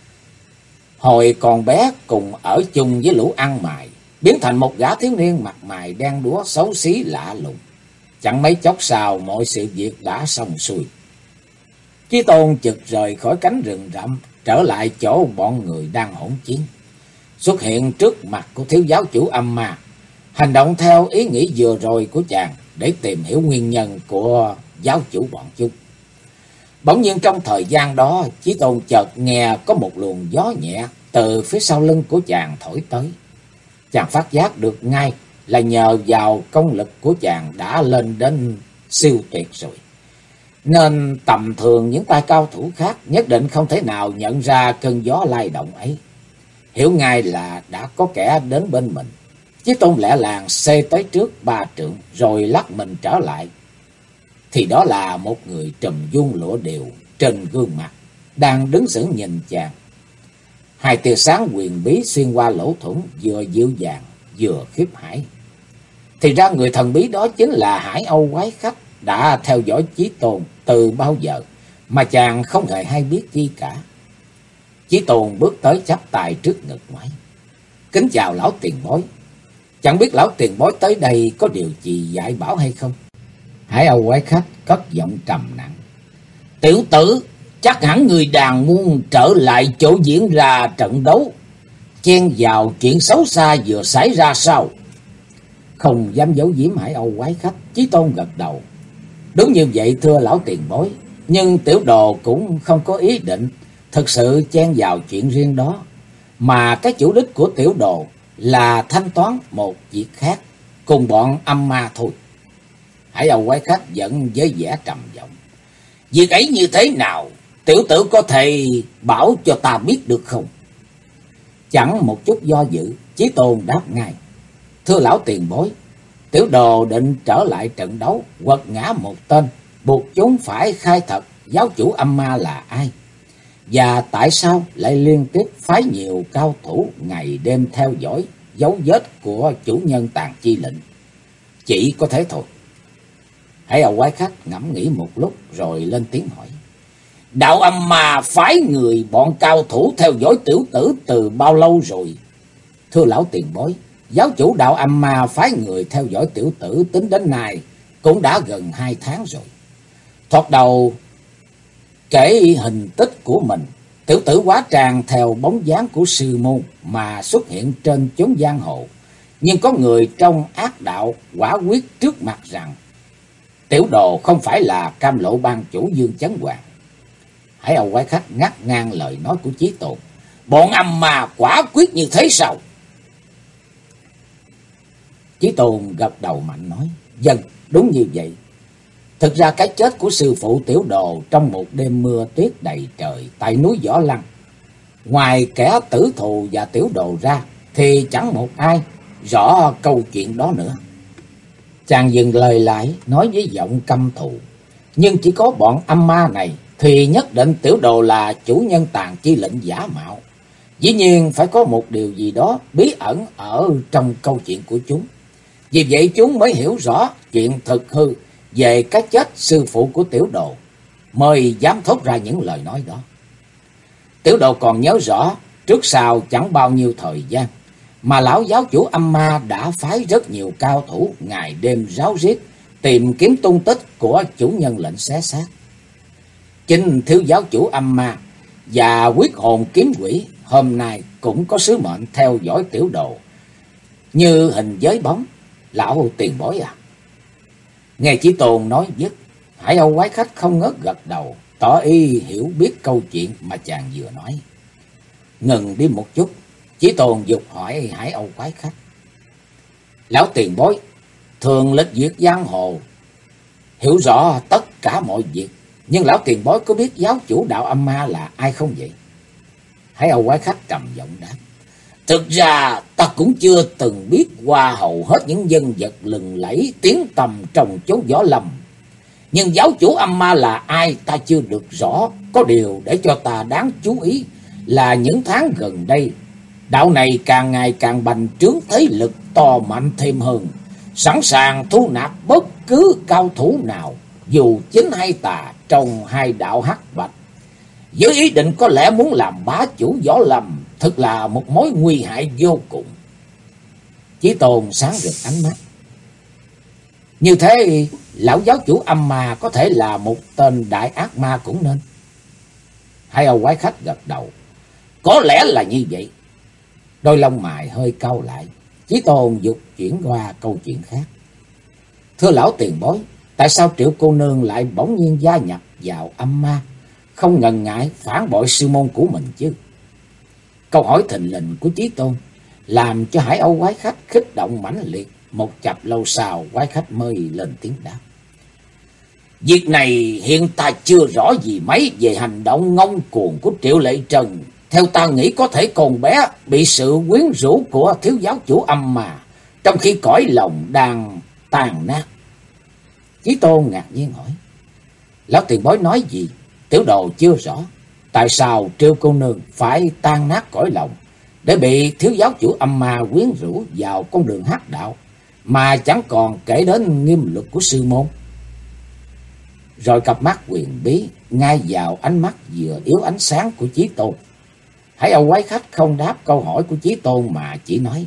Speaker 1: hồi còn bé cùng ở chung với lũ ăn mày, biến thành một gã thiếu niên mặt mày đen đúa xấu xí lạ lùng. Chẳng mấy chốc sau mọi sự việc đã xong xuôi. Chí Tôn chực rời khỏi cánh rừng rậm, trở lại chỗ bọn người đang hỗn chiến, xuất hiện trước mặt của thiếu giáo chủ âm ma. Hành động theo ý nghĩ vừa rồi của chàng, để tìm hiểu nguyên nhân của giáo chủ bọn chúng. Bỗng nhiên trong thời gian đó, Chí Tôn chợt nghe có một luồng gió nhẹ từ phía sau lưng của chàng thổi tới. Chàng phát giác được ngay là nhờ vào công lực của chàng đã lên đến siêu tuyệt rồi, nên tầm thường những tay cao thủ khác nhất định không thể nào nhận ra cơn gió lay động ấy. Hiểu ngay là đã có kẻ đến bên mình, Chí Tôn lẹ làng xê tới trước 3 trượng rồi lắc mình trở lại. Thì đó là một người trùm vuông lụa đều trên gương mặt, đang đứng sững nhìn chàng. Hai tia sáng huyền bí xuyên qua lỗ thủng, vừa dịu dàng vừa khiếp hãi. Thì ra người thần bí đó chính là Hải Âu quái khách đã theo dõi Chí Tôn từ bao giờ mà chàng không hề hay biết chi cả. Chí Tôn bước tới chắp tay trước ngực nói: "Kính chào lão tiền bối. Chẳng biết lão tiền bối tới đây có điều gì dạy bảo hay không?" Hải Âu quái khách cất giọng trầm nặng: "Tiểu tử, chắc hẳn người đàn muốn trở lại chỗ diễn ra trận đấu, chen vào chuyện xấu xa vừa xảy ra sao?" Không dám giấu giếm Hải Âu quái khách, Chí Tôn gật đầu: "Đúng như vậy thưa lão tiền bối, nhưng tiểu đồ cũng không có ý định thực sự chen vào chuyện riêng đó, mà cái chủ đích của tiểu đồ là thanh toán một việc khác cùng bọn âm ma thôi." Hải Âu quái khách giận với vẻ trầm giọng: "Việc ấy như thế nào, tiểu tử có thể bảo cho ta biết được không?" Chẳng một chút do dự, Chí Tôn đáp ngay: "Thưa lão tiền bối, tiểu đồ định trở lại trận đấu, quật ngã một tên, buộc chúng phải khai thật giáo chủ âm ma là ai, và tại sao lại liên tiếp phái nhiều cao thủ ngày đêm theo dõi dấu vết của chủ nhân Tàn Chi lệnh. Chỉ có thế thôi." Hải Âu quái khách ngẫm nghĩ một lúc rồi lên tiếng hỏi: "Đạo âm ma phái người bọn cao thủ theo dõi tiểu tử từ bao lâu rồi?" "Thưa lão tiền bối, giáo chủ đạo âm ma phái người theo dõi tiểu tử tính đến nay cũng đã gần 2 tháng rồi. Thoạt đầu kể hình tích của mình, tiểu tử hóa trang theo bóng dáng của sư môn mà xuất hiện trên chốn giang hồ, nhưng có người trong ác đạo quả quyết trước mặt rằng tiểu đồ không phải là Cam Lộ ban chủ Dương Chấn Hoàng." Hải Âu quái khách ngắt ngang lời nói của Chí Tôn: "Bọn âm ma quả quyết như thế sao?" Chí Tôn gật đầu mạnh nói: "Vâng, đúng như vậy. Thực ra cái chết của sư phụ tiểu đồ trong một đêm mưa tuyết đầy trời tại núi Võ Lăng, ngoài kẻ tử thù và tiểu đồ ra thì chẳng một ai rõ câu chuyện đó nữa." Chàng dừng lời lại nói với giọng căm thù: "Nhưng chỉ có bọn âm ma này thì nhất định tiểu đồ là chủ nhân Tàn Chi lệnh giả mạo. Dĩ nhiên phải có một điều gì đó bí ẩn ở trong câu chuyện của chúng. Vì vậy chúng mới hiểu rõ chuyện thực hư về cái chết sư phụ của tiểu đồ, mới dám thốt ra những lời nói đó. Tiểu đồ còn nhớ rõ, trước sau chẳng bao nhiêu thời gian mà lão giáo chủ âm ma đã phái rất nhiều cao thủ ngày đêm ráo riết tìm kiếm tung tích của chủ nhân lệnh xé xác. Chính thiếu giáo chủ âm ma và quyết hồn kiếm quỷ hôm nay cũng có sứ mệnh theo dõi tiểu đồ như hình với bóng. Lão tiền bối à?" Nghe Chí Tôn nói dứt, Hải Âu quái khách không ngớt gật đầu, tỏ ý hiểu biết câu chuyện mà chàng vừa nói. Ngừng đi một chút, Chí Tôn dục hỏi Hải Âu quái khách: "Lão tiền bối thường lịch duyệt giang hồ, hiểu rõ tất cả mọi việc, nhưng lão tiền bối có biết giáo chủ đạo âm ma là ai không vậy?" Hải Âu quái khách trầm giọng đáp: "Thực ra ta cũng chưa từng biết qua hầu hết những nhân vật lừng lẫy tiếng tầm trong chốn võ lâm. Nhưng giáo chủ âm ma là ai ta chưa được rõ. Có điều để cho ta đáng chú ý là những tháng gần đây, đạo này càng ngày càng bành trướng thế lực to mạnh thêm hơn, sẵn sàng thu nạp bất cứ cao thủ nào, dù chính hay tà, trong hai đạo hắc bạch, với ý định có lẽ muốn làm bá chủ võ lâm. Thật là một mối nguy hại vô cùng." Chí Tôn sáng rực ánh mắt: "Như thế lão giáo chủ âm ma có thể là một tên đại ác ma cũng nên." Hải Âu quái khách gật đầu: "Có lẽ là như vậy." Đôi lông mày hơi cau lại, Chí Tôn dục chuyển qua câu chuyện khác: Thưa lão tiền bối, tại sao Triệu cô nương lại bỗng nhiên gia nhập vào âm ma, không ngần ngại phản bội sư môn của mình chứ? Câu hỏi thình lình của Chí Tôn làm cho Hải Âu quái khách kích động mãnh liệt. Một chập lâu sau, quái khách mới lên tiếng đáp: Việc này hiện ta chưa rõ gì mấy về hành động ngông cuồng của Triệu Lệ Trần. Theo ta nghĩ có thể con bé bị sự quyến rũ của thiếu giáo chủ âm mà, trong khi cõi lòng đang tàn nát. Chí Tôn ngạc nhiên hỏi: Lão tiền bối nói gì? Tiểu đồ chưa rõ. Tại sao Triệu cô nương phải tan nát cõi lòng để bị thiếu giáo chủ âm ma quyến rũ vào con đường hắc đạo, mà chẳng còn kể đến nghiêm luật của sư môn? Rồi cặp mắt huyền bí ngay vào ánh mắt vừa yếu ánh sáng của Chí Tôn. Hải Âu quái khách không đáp câu hỏi của Chí Tôn mà chỉ nói: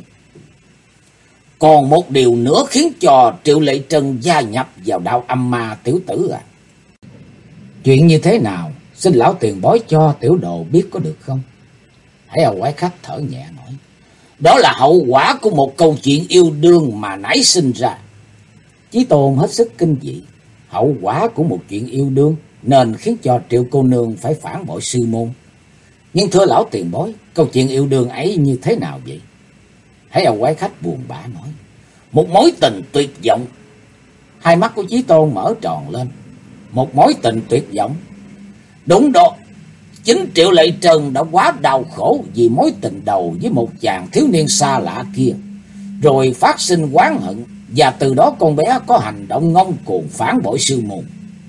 Speaker 1: Còn một điều nữa khiến cho Triệu Lệ Trân gia nhập vào đạo âm ma tiểu tử à? Chuyện như thế nào? Xin lão tiền bối cho tiểu đồ biết có được không? Hải Âu quái khách thở nhẹ nói: Đó là hậu quả của một câu chuyện yêu đương mà nảy sinh ra. Chí Tôn hết sức kinh dị. Hậu quả của một chuyện yêu đương nên khiến cho Triệu cô nương phải phản bội sư môn. Nhưng thưa lão tiền bối, câu chuyện yêu đương ấy như thế nào vậy? Hải Âu quái khách buồn bã nói: Một mối tình tuyệt vọng. Hai mắt của Chí Tôn mở tròn lên. Một mối tình tuyệt vọng? Đúng đó. Chính Triệu Lệ Trần đã quá đau khổ vì mối tình đầu với một chàng thiếu niên xa lạ kia, rồi phát sinh oán hận, và từ đó con bé có hành động ngông cuồng phản bội sư môn.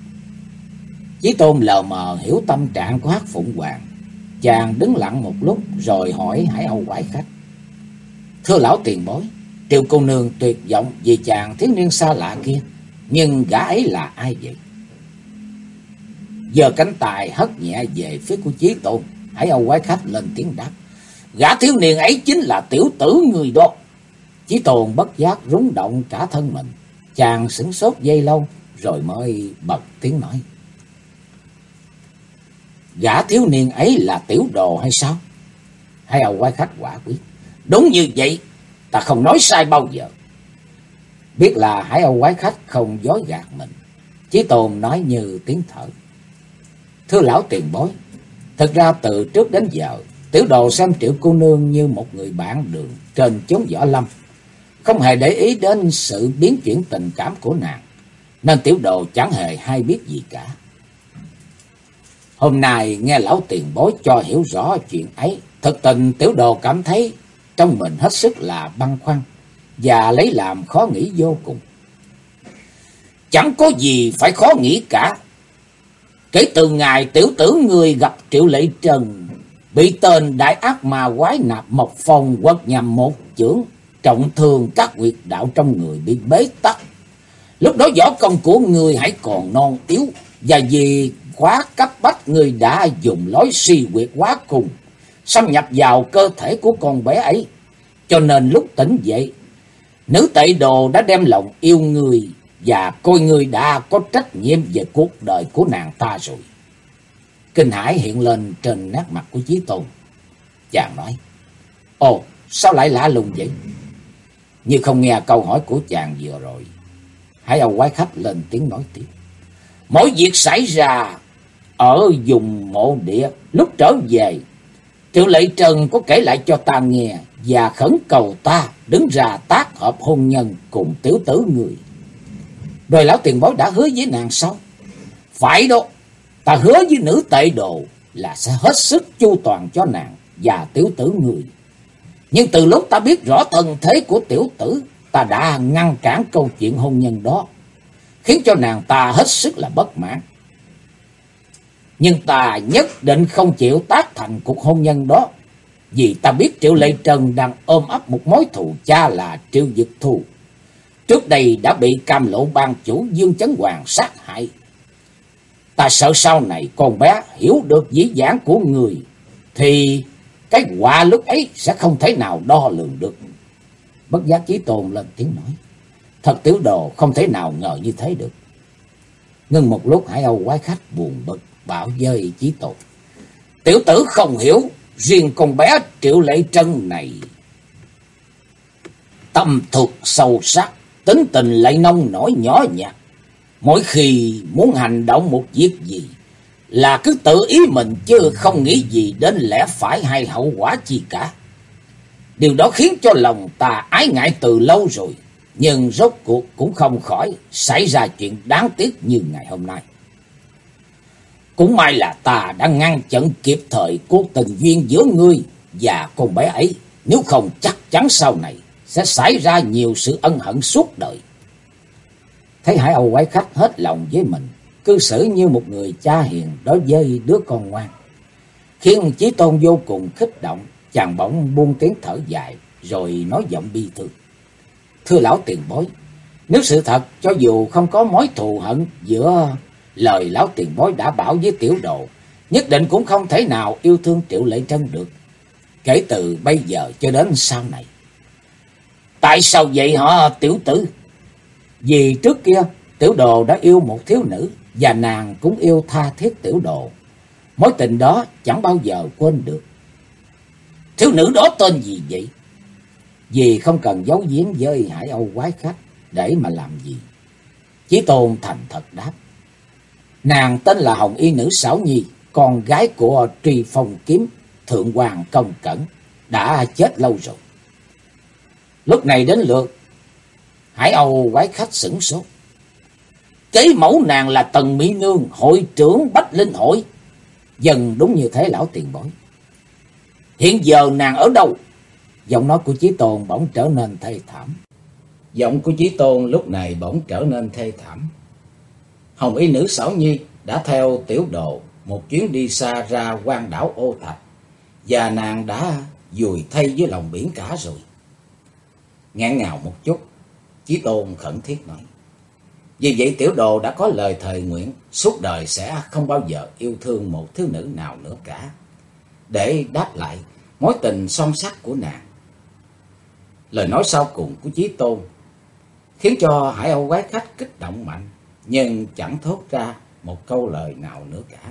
Speaker 1: Chí Tôn lờ mờ hiểu tâm trạng của Hắc Phụng Hoàng. Chàng đứng lặng một lúc rồi hỏi Hải Âu quái khách: Thưa lão tiền bối, Triệu cô nương tuyệt vọng vì chàng thiếu niên xa lạ kia, nhưng gã ấy là ai vậy? Giờ cánh tay hất nhẹ về phía của Chí Tôn, Hải Âu quái khách lên tiếng đáp: Gã thiếu niên ấy chính là tiểu tử người đó. Chí Tôn bất giác rúng động cả thân mình. Chàng sửng sốt giây lâu rồi mới bật tiếng nói: Gã thiếu niên ấy là tiểu đồ hay sao? Hải Âu quái khách quả quyết: Đúng như vậy, ta không nói sai bao giờ. Biết là Hải Âu quái khách không dối gạt mình, Chí Tôn nói như tiếng thở: Thưa lão tiền bối, thật ra từ trước đến giờ, tiểu đồ xem Triệu cô nương như một người bạn đường trên chốn võ lâm, không hề để ý đến sự biến chuyển tình cảm của nàng, nên tiểu đồ chẳng hề hay biết gì cả. Hôm nay nghe lão tiền bối cho hiểu rõ chuyện ấy, thực tình tiểu đồ cảm thấy trong mình hết sức là băn khoăn và lấy làm khó nghĩ vô cùng. Chẳng có gì phải khó nghĩ cả. Kể từ ngày tiểu tử người gặp Triệu Lệ Trần, bị tên đại ác ma quái nạp Mộc Phong quật nhằm một chưởng, trọng thương các huyệt đạo trong người bị bế tắc. Lúc đó võ công của người hãy còn non yếu, và vì quá cấp bách, người đã dùng lối suy huyệt quá cùng xâm nhập vào cơ thể của con bé ấy. Cho nên lúc tỉnh dậy, nữ tệ đồ đã đem lòng yêu người và coi người đã có trách nhiệm về cuộc đời của nàng ta rồi. Kinh hãi hiện lên trên nét mặt của Chí Tôn. Chàng nói: Ồ, sao lại lạ lùng vậy? Như không nghe câu hỏi của chàng vừa rồi, Hải Âu quái khách lên tiếng nói tiếp: Mỗi việc xảy ra ở vùng mộ địa, lúc trở về, Triệu Lệ Trần có kể lại cho ta nghe và khẩn cầu ta đứng ra tác hợp hôn nhân cùng tiểu tử người. Rồi lão tiền bối đã hứa với nàng sao? Phải đó, ta hứa với nữ tệ đồ là sẽ hết sức chu toàn cho nàng và tiểu tử người. Nhưng từ lúc ta biết rõ thân thế của tiểu tử, ta đã ngăn cản câu chuyện hôn nhân đó, khiến cho nàng ta hết sức là bất mãn. Nhưng ta nhất định không chịu tác thành cuộc hôn nhân đó, vì ta biết Triệu Lệ Trần đang ôm ấp một mối thù cha là Triệu Dực Thu. Trước đây đã bị Cam Lộ ban chủ Dương Chấn Hoàng sát hại. Ta sợ sau này con bé hiểu được dĩ vãng của người, thì cái họa lúc ấy sẽ không thể nào đo lường được. Bất giác Chí Tôn lên tiếng nói: Thật tiểu đồ không thể nào ngờ như thế được. Ngưng một lúc, Hải Âu quái khách buồn bực bảo với Chí Tôn: Tiểu tử không hiểu, riêng con bé Triệu Lệ Trân này tâm thuật sâu sắc, tính tình lại nông nổi nhỏ nhặt. Mỗi khi muốn hành động một việc gì là cứ tự ý mình, chứ không nghĩ gì đến lẽ phải hay hậu quả chi cả. Điều đó khiến cho lòng ta ái ngại từ lâu rồi, nhưng rốt cuộc cũng không khỏi xảy ra chuyện đáng tiếc như ngày hôm nay. Cũng may là ta đã ngăn chặn kịp thời cuộc tình duyên giữa ngươi và con bé ấy, nếu không chắc chắn sau này sẽ xảy ra nhiều sự ân hận suốt đời. Thấy Hải Âu quái khách hết lòng với mình, cư xử như một người cha hiền đối với đứa con ngoan, khiến Chí Tôn vô cùng kích động. Chàng bỗng buông tiếng thở dài, rồi nói giọng bi thương: "Thưa lão tiền bối, nếu sự thật cho dù không có mối thù hận giữa lời lão tiền bối đã bảo với tiểu đồ, nhất định cũng không thể nào yêu thương Triệu Lệ Trân được, kể từ bây giờ cho đến sau này." "Tại sao vậy hả tiểu tử?" "Vì trước kia tiểu đồ đã yêu một thiếu nữ, và nàng cũng yêu tha thiết tiểu đồ. Mối tình đó chẳng bao giờ quên được." "Thiếu nữ đó tên gì vậy?" "Vì không cần giấu giếm với Hải Âu quái khách để mà làm gì." Chí Tôn thành thật đáp: "Nàng tên là Hồng Y Nữ Xảo Nhi, con gái của Truy Phong Kiếm Thượng Hoàng Công Cẩn, đã chết lâu rồi." Lúc này đến lượt Hải Âu quái khách sửng sốt. "Kế mẫu nàng là Tần Mỹ Nương, hội trưởng Bách Linh Hội." "Dần đúng như thế lão tiền bối." "Hiện giờ nàng ở đâu?" Giọng nói của Chí Tôn bỗng trở nên thê thảm. Hồng Y Nữ Xảo Nhi đã theo tiểu đồ một chuyến đi xa ra quan đảo Ô Thạch, và nàng đã vùi thây dưới lòng biển cả rồi. Ngạn ngào một chút, Chí Tôn khẩn thiết nói: "Vì vậy tiểu đồ đã có lời thề nguyện suốt đời sẽ không bao giờ yêu thương một thiếu nữ nào nữa cả, để đáp lại mối tình son sắc của nàng." Lời nói sau cùng của Chí Tôn khiến cho Hải Âu quái khách kích động mạnh, nhưng chẳng thốt ra một câu lời nào nữa cả.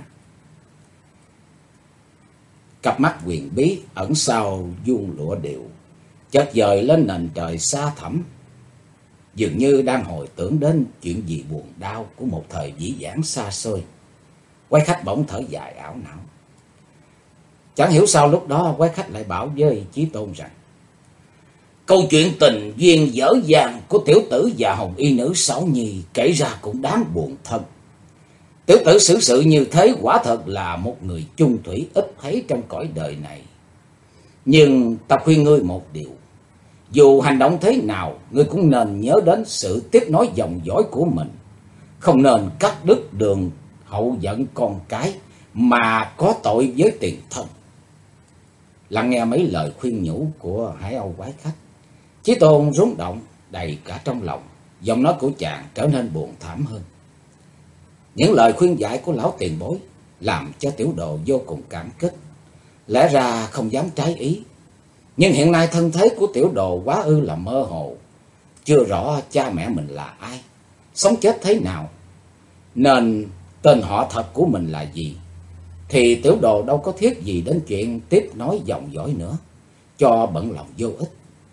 Speaker 1: Cặp mắt huyền bí ẩn sau vuông lụa điệu chợt dời lên nền trời xa thẳm, dường như đang hồi tưởng đến chuyện gì buồn đau của một thời dĩ vãng xa xôi. Quái khách bỗng thở dài ảo não. Chẳng hiểu sao lúc đó quái khách lại bảo với Chí Tôn rằng: "Câu chuyện tình duyên dở dang của tiểu tử và Hồng Y Nữ Xảo Nhi kể ra cũng đáng buồn thân. Tiểu tử xử sự như thế quả thật là một người chung thủy ít thấy trong cõi đời này. Nhưng ta khuyên ngươi một điều, dù hành động thế nào, ngươi cũng nên nhớ đến sự tiếp nối dòng dõi của mình, không nên cắt đứt đường hậu vận con cái mà có tội với tiền thân." Lắng nghe mấy lời khuyên nhủ của Hải Âu quái khách, Chí Tôn rúng động đầy cả trong lòng, giọng nói của chàng trở nên buồn thảm hơn. Những lời khuyên dạy của lão tiền bối làm cho tiểu đồ vô cùng cảm kích, lẽ ra không dám trái ý. Nhưng hiện nay thân thế của tiểu đồ quá ư là mơ hồ, chưa rõ cha mẹ mình là ai, sống chết thế nào, nên tên họ thật của mình là gì, thì tiểu đồ đâu có thiết gì đến chuyện tiếp nối dòng dõi nữa, cho bận lòng vô ích.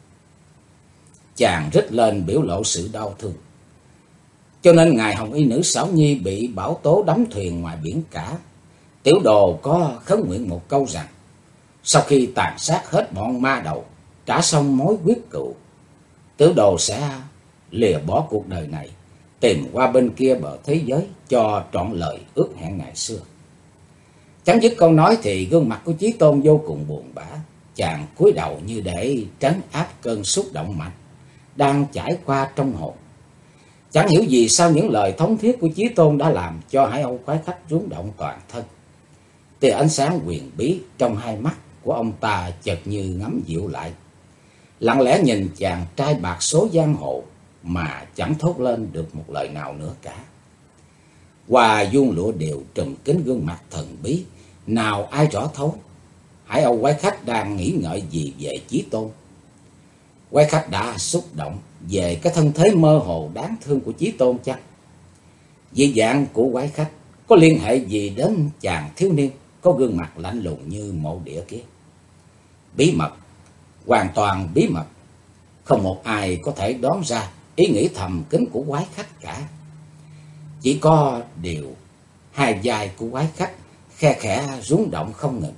Speaker 1: Chàng rít lên biểu lộ sự đau thương. Cho nên ngày Hồng Y Nữ Xảo Nhi bị bão tố đắm thuyền ngoài biển cả, tiểu đồ có khấn nguyện một câu rằng sau khi tàn sát hết bọn ma đầu, trả xong mối quyết cựu, tiểu đồ sẽ lìa bỏ cuộc đời này, tìm qua bên kia bờ thế giới cho trọn lời ước hẹn ngày xưa. Chấm dứt câu nói thì gương mặt của Chí Tôn vô cùng buồn bã. Chàng cúi đầu như để trấn áp cơn xúc động mạnh đang chảy qua trong hồn. Chẳng hiểu vì sao những lời thống thiết của Chí Tôn đã làm cho Hải Âu quái khách rung động toàn thân. Tia ánh sáng huyền bí trong hai mắt của ông ta chợt như ngắm dịu lại, lặng lẽ nhìn chàng trai bạc số giang hồ mà chẳng thốt lên được một lời nào nữa cả. Qua vuông lụa đều trùm kín gương mặt thần bí, nào ai rõ thấu Hải Âu quái khách đang nghĩ ngợi gì về Chí Tôn. Quái khách đã xúc động về cái thân thế mơ hồ đáng thương của Chí Tôn chăng? Dị dạng của quái khách có liên hệ gì đến chàng thiếu niên có gương mặt lạnh lùng như mộ địa kia? Bí mật, hoàn toàn bí mật, không một ai có thể đoán ra
Speaker 2: ý nghĩ thầm kín của quái khách cả. Chỉ có điều hai vai của quái khách khe khẽ rung động không ngừng.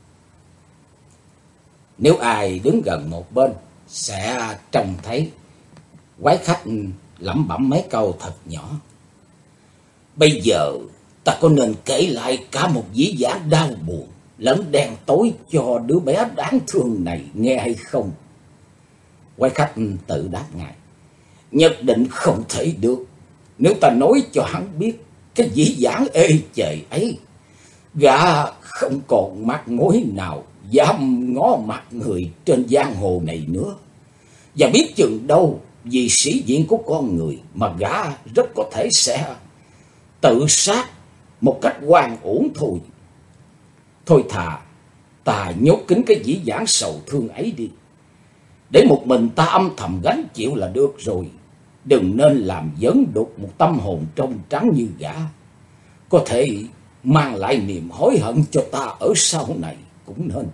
Speaker 2: Nếu ai đứng gần một bên sẽ trông thấy quái khách lẩm bẩm mấy câu thật nhỏ. Bây giờ ta có nên kể lại cả một dĩ vãng đau buồn lẫn đen tối cho đứa bé đáng thương này nghe hay không? Quái khách tự đáp ngài: nhất định không thể được. Nếu ta nói cho hắn biết cái dĩ vãng ê chề ấy, gã không còn mặt mũi nào dám ngó mặt người trên giang hồ này nữa. Và biết chừng đâu vì sĩ diện của con người mà gã rất có thể sẽ tự sát một cách oan uổng thôi. Thôi thà ta nhốt kín cái dĩ vãng sầu thương ấy đi, để một mình ta âm thầm gánh chịu là được rồi. Đừng nên làm vấn đục một tâm hồn trong trắng như gã, có thể mang lại niềm hối hận cho ta ở sau này cũng nên.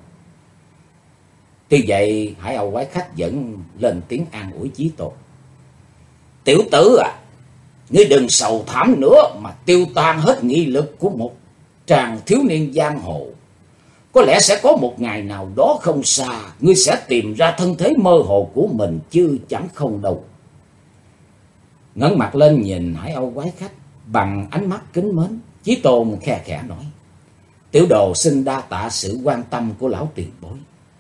Speaker 2: Tuy vậy Hải Âu quái khách vẫn lên tiếng an ủi Chí Tôn: tiểu tử à, ngươi đừng sầu thảm nữa mà tiêu tan hết nghị lực của một tràng thiếu niên giang hồ. Có lẽ sẽ có một ngày nào đó không xa, ngươi sẽ tìm ra thân thế mơ hồ của mình chứ chẳng không đâu. Ngẩng mặt lên nhìn Hải Âu quái khách bằng ánh mắt kính mến, Chí Tôn khe khẽ nói: tiểu đồ xin đa tạ sự quan tâm của lão tiền bối.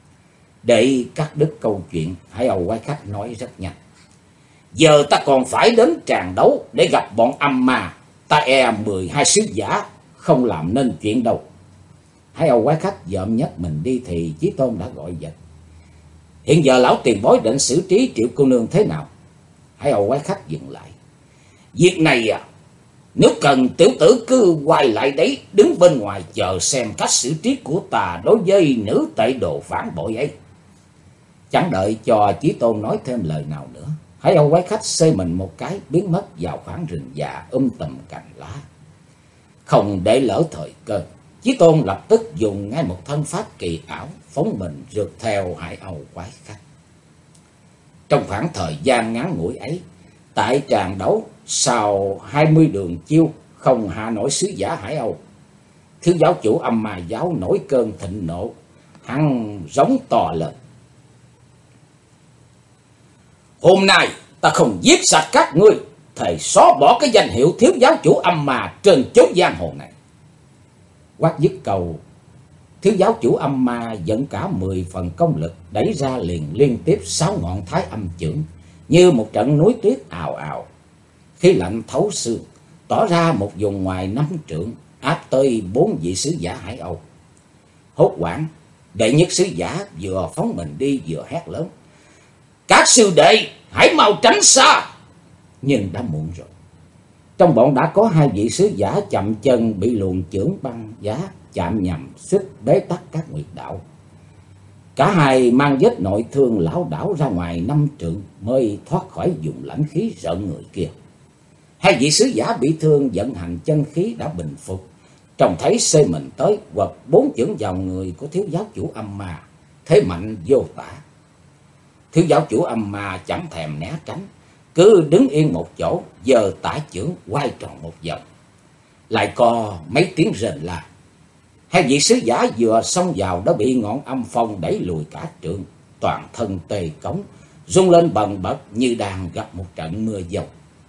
Speaker 2: Để cắt đứt câu chuyện, Hải Âu quái khách nói rất nhanh: giờ ta còn phải đến tràng đấu để gặp bọn âm ma, ta e 12 sứ giả không làm nên chuyện đâu. Hải Âu quái khách dợm nhấc mình đi thì Chí Tôn đã gọi giật: hiện giờ lão tiền bối định xử trí Triệu cô nương thế nào? Hải Âu quái khách dừng lại: việc này à, nếu cần tiểu tử cứ quay lại đấy, đứng bên ngoài chờ xem cách xử trí của ta đối với nữ tệ đồ phản bội ấy. Chẳng đợi cho Chí Tôn nói thêm lời nào nữa, Hải Âu quái khách xoay mình một cái biến mất vào khoảng rừng già tùm cành lá. Không để lỡ thời cơ, Chí Tôn lập tức dùng ngay một thân pháp kỳ ảo phóng mình rượt theo Hải Âu quái khách. Trong khoảng thời gian ngắn ngủi ấy, tại tràng đấu sau 20 đường chiêu không hạ nổi sứ giả Hải Âu, thiếu giáo chủ Âm Ma giáo nổi cơn thịnh nộ, hắn giống to lên: hôm nay ta không giết sạch các ngươi, thề xóa bỏ cái danh hiệu thiếu giáo chủ âm ma trên chốn giang hồ này. Quát dứt câu, thiếu giáo chủ âm ma dẫn cả 10 phần công lực đẩy ra liền liên tiếp 6 ngọn thái âm chưởng, như một trận núi tuyết ào ào. Khí lạnh thấu xương, tỏ ra một vùng ngoài 5 trượng, áp tới 4 vị sứ giả Hải Âu. Hốt hoảng, đệ nhất sứ giả vừa phóng mình đi vừa hét lớn: các sư đệ hãy mau tránh xa! Nhưng đã muộn rồi. Trong bọn đã có 2 vị sứ giả chậm chân bị luồng chưởng băng giá chạm nhầm xích bế tắc các nguyệt đạo. Cả hai mang vết nội thương lão đảo ra ngoài 5 trượng mới thoát khỏi vùng lãnh khí rợn người kia. 2 vị sứ giả bị thương vận hành chân khí đã bình phục, trông thấy xê mình tới quật 4 chưởng vào người của thiếu giáo chủ âm ma, thế mạnh vô tả. Thiếu giáo chủ âm ma chẳng thèm né tránh, cứ đứng yên một chỗ, giơ tả chưởng quay tròn một vòng. Lại có mấy tiếng rền la. 2 vị sứ giả vừa xông vào đã bị ngọn âm phong đẩy lùi cả trượng, toàn thân tê cống, rung lên bần bật như đang gặp một trận mưa dông.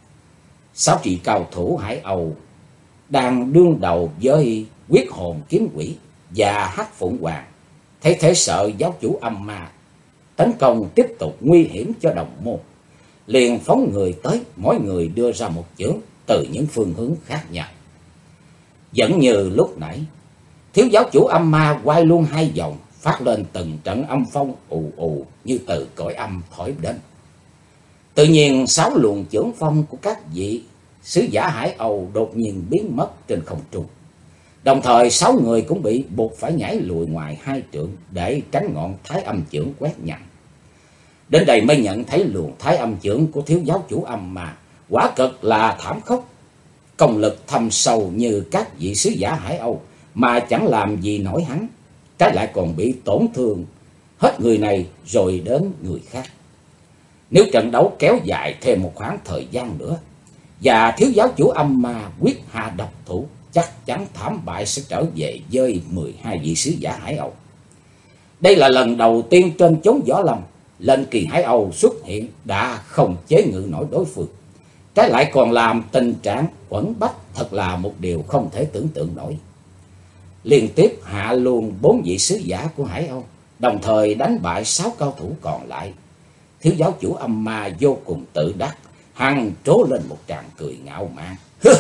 Speaker 2: 6 vị cao thủ Hải Âu đang đương đầu với Quyết Hồn Kiếm Quỷ và Hắc Phụng Hoàng, thấy thế sợ giáo chủ âm ma tấn công tiếp tục nguy hiểm cho đồng môn, liền phóng người tới, mỗi người đưa ra một chưởng từ những phương hướng khác nhau. Vẫn như lúc nãy, thiếu giáo chủ âm ma quay luôn 2 vòng, phát lên từng trận âm phong ù ù như từ cõi âm thổi đến. Tự nhiên 6 luồng chưởng phong của các vị sứ giả Hải Âu đột nhiên biến mất trên không trung. Đồng thời 6 người cũng bị buộc phải nhảy lùi ngoài 2 trượng để tránh ngọn thái âm chưởng quét nhằm. Đến đây mới nhận thấy luồng thái âm chưởng của thiếu giáo chủ âm ma quả cực là thảm khốc. Công lực thâm sâu như các vị sứ giả Hải Âu mà chẳng làm gì nổi hắn, trái lại còn bị tổn thương hết người này rồi đến người khác. Nếu trận đấu kéo dài thêm một khoảng thời gian nữa và thiếu giáo chủ âm ma quyết hạ độc thủ, chắc chắn thảm bại sẽ trở về với 12 vị sứ giả Hải Âu. Đây là lần đầu tiên trên chốn võ lâm, Lệnh Kỳ Hải Âu xuất hiện đã không chế ngự nổi đối phương, trái lại còn làm tình trạng quẫn bách, thật là một điều không thể tưởng tượng nổi. Liên tiếp hạ luôn 4 vị sứ giả của Hải Âu, đồng thời đánh bại 6 cao thủ còn lại. Thiếu giáo chủ âm ma vô cùng tự đắc, hắn trố lên một tràng cười ngạo mạn.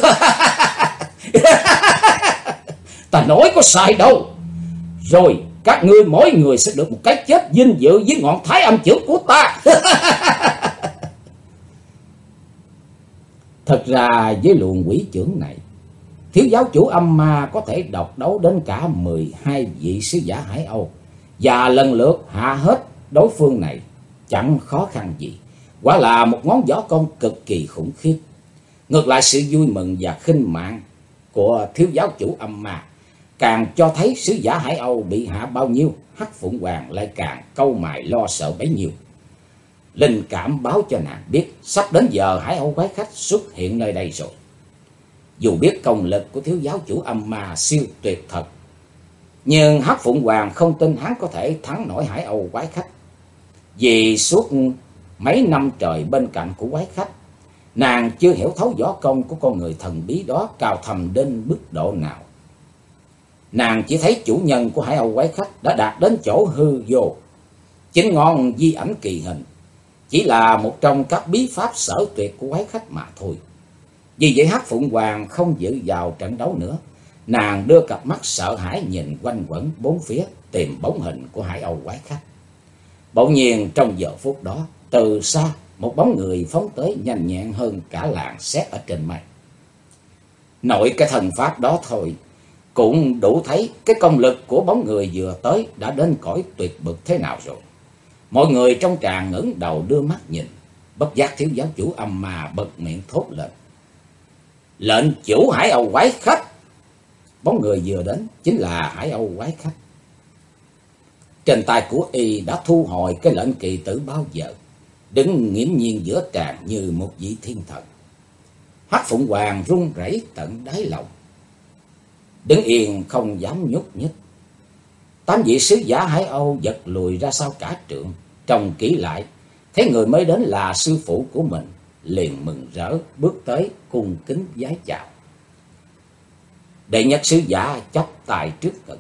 Speaker 2: Ta nói có sai đâu. Rồi các ngươi mỗi người sẽ được một cái chết vinh dự với ngọn thái âm chưởng của ta. Thật ra với luồng quỷ chưởng này, thiếu giáo chủ âm ma có thể độc đấu đến cả 12 vị sứ giả Hải Âu, và lần lượt hạ hết đối phương này chẳng khó khăn gì. Quả là một ngón võ công cực kỳ khủng khiếp. Ngược lại, sự vui mừng và khinh mạng của thiếu giáo chủ âm ma càng cho thấy sứ giả Hải Âu bị hạ bao nhiêu, Hắc Phụng Hoàng lại càng cau mày lo sợ bấy nhiêu. Linh cảm báo cho nàng biết sắp đến giờ Hải Âu quái khách xuất hiện nơi đây rồi. Dù biết công lực của thiếu giáo chủ âm ma siêu tuyệt thật, nhưng Hắc Phụng Hoàng không tin hắn có thể thắng nổi Hải Âu quái khách. Vì suốt mấy năm trời bên cạnh của quái khách, nàng chưa hiểu thấu võ công của con người thần bí đó cao thầm đến mức độ nào. Nàng chỉ thấy chủ nhân của Hải Âu quái khách đã đạt đến chỗ hư vô, chính ngọn di ảnh kỳ hình chỉ là một trong các bí pháp sở tuyệt của quái khách mà thôi. Vì vậy Hắc Phụng Hoàng không dự vào trận đấu nữa. Nàng đưa cặp mắt sợ hãi nhìn quanh quẩn bốn phía, tìm bóng hình của Hải Âu quái khách. Bỗng nhiên trong giờ phút đó, từ xa một bóng người phóng tới nhanh nhẹn hơn cả làn sét ở trên mây. Nội cái thần pháp đó thôi cũng đủ thấy cái công lực của bóng người vừa tới đã đến cõi tuyệt bực thế nào rồi. Mọi người trong tràng ngẩng đầu đưa mắt nhìn, bất giác thiếu giáo chủ âm ma bật miệng thốt lên: Lệnh chủ Hải Âu quái khách! Bóng người vừa đến chính là Hải Âu quái khách. Trên tay của y đã thu hồi cái lệnh kỳ tử bao giờ, đứng nghiễm nhiên giữa tràng như một vị thiên thần. Hắc Phụng Hoàng run rẩy tận đáy lòng, đứng yên không dám nhúc nhích. 8 vị sứ giả Hải Âu giật lùi ra sau cả trượng, trông kỹ lại thấy người mới đến là sư phụ của mình, liền mừng rỡ bước tới cung kính vái chào. Đệ nhất sứ giả chắp tay trước ngực: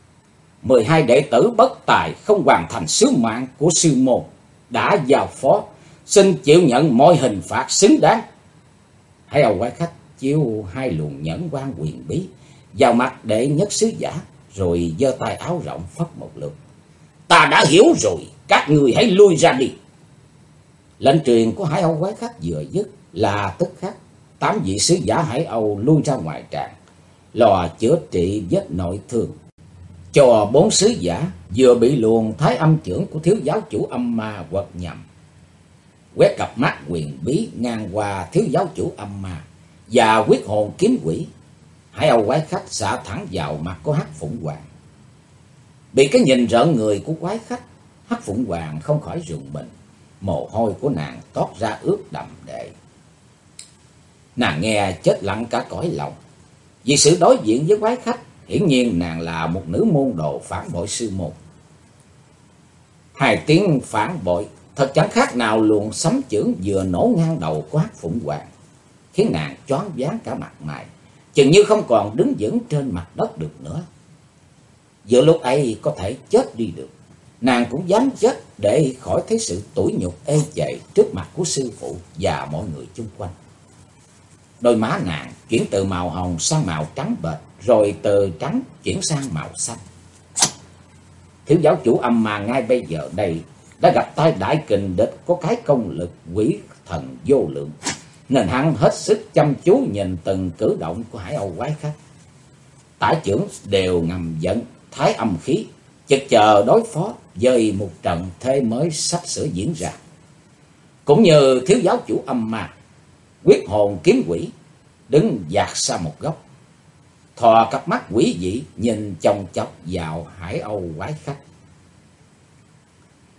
Speaker 2: 12 đệ tử bất tài không hoàn thành sứ mạng của sư môn đã giao phó, xin chịu nhận mọi hình phạt xứng đáng. Hải Âu quái khách chiếu 2 luồng nhẫn quan quyền bí vào mặt đệ nhất sứ giả, rồi giơ tay áo rộng phất một lượt: Ta đã hiểu rồi, các người hãy lui ra đi. Lệnh truyền của Hải Âu quái khách vừa dứt là tức khắc 8 vị sứ giả Hải Âu lui ra ngoài tràng, lo chữa trị vết nội thương cho 4 sứ giả vừa bị luồng thái âm chưởng của thiếu giáo chủ âm ma quật nhầm. Quét cặp mắt quyền bí ngang qua thiếu giáo chủ âm ma và quyết hồn kiếm quỷ, Hải Âu quái khách xạ thẳng vào mặt của Hắc Phụng Hoàng. Bị cái nhìn rợn người của quái khách, Hắc Phụng Hoàng không khỏi rùng mình, mồ hôi của nàng toát ra ướt đầm đệ. Nàng nghe chết lặng cả cõi lòng, vì sự đối diện với quái khách, hiển nhiên nàng là một nữ môn đồ phản bội sư môn. 2 tiếng phản bội thật chẳng khác nào luồng sấm chưởng vừa nổ ngang đầu của Hắc Phụng Hoàng, khiến nàng choáng váng cả mặt mày, chừng như không còn đứng vững trên mặt đất được nữa. Giữa lúc ấy có thể chết đi được, nàng cũng dám chết để khỏi thấy sự tủi nhục ê chệ trước mặt của sư phụ và mọi người chung quanh. Đôi má nàng chuyển từ màu hồng sang màu trắng bệch, rồi từ trắng chuyển sang màu xanh. Thiếu giáo chủ âm ma ngay bây giờ đây đã gặp tay đại kình địch có cái công lực quỷ thần vô lượng, nên hắn hết sức chăm chú nhìn từng cử động của Hải Âu quái khách. Tả chưởng đều ngầm dẫn thái âm khí, chực chờ đối phó với một trận thế mới sắp sửa diễn ra. Cũng như thiếu giáo chủ âm ma, quyết hồn kiếm quỷ đứng dạt xa một góc, thò cặp mắt quỷ dị nhìn chòng chọc vào Hải Âu quái khách.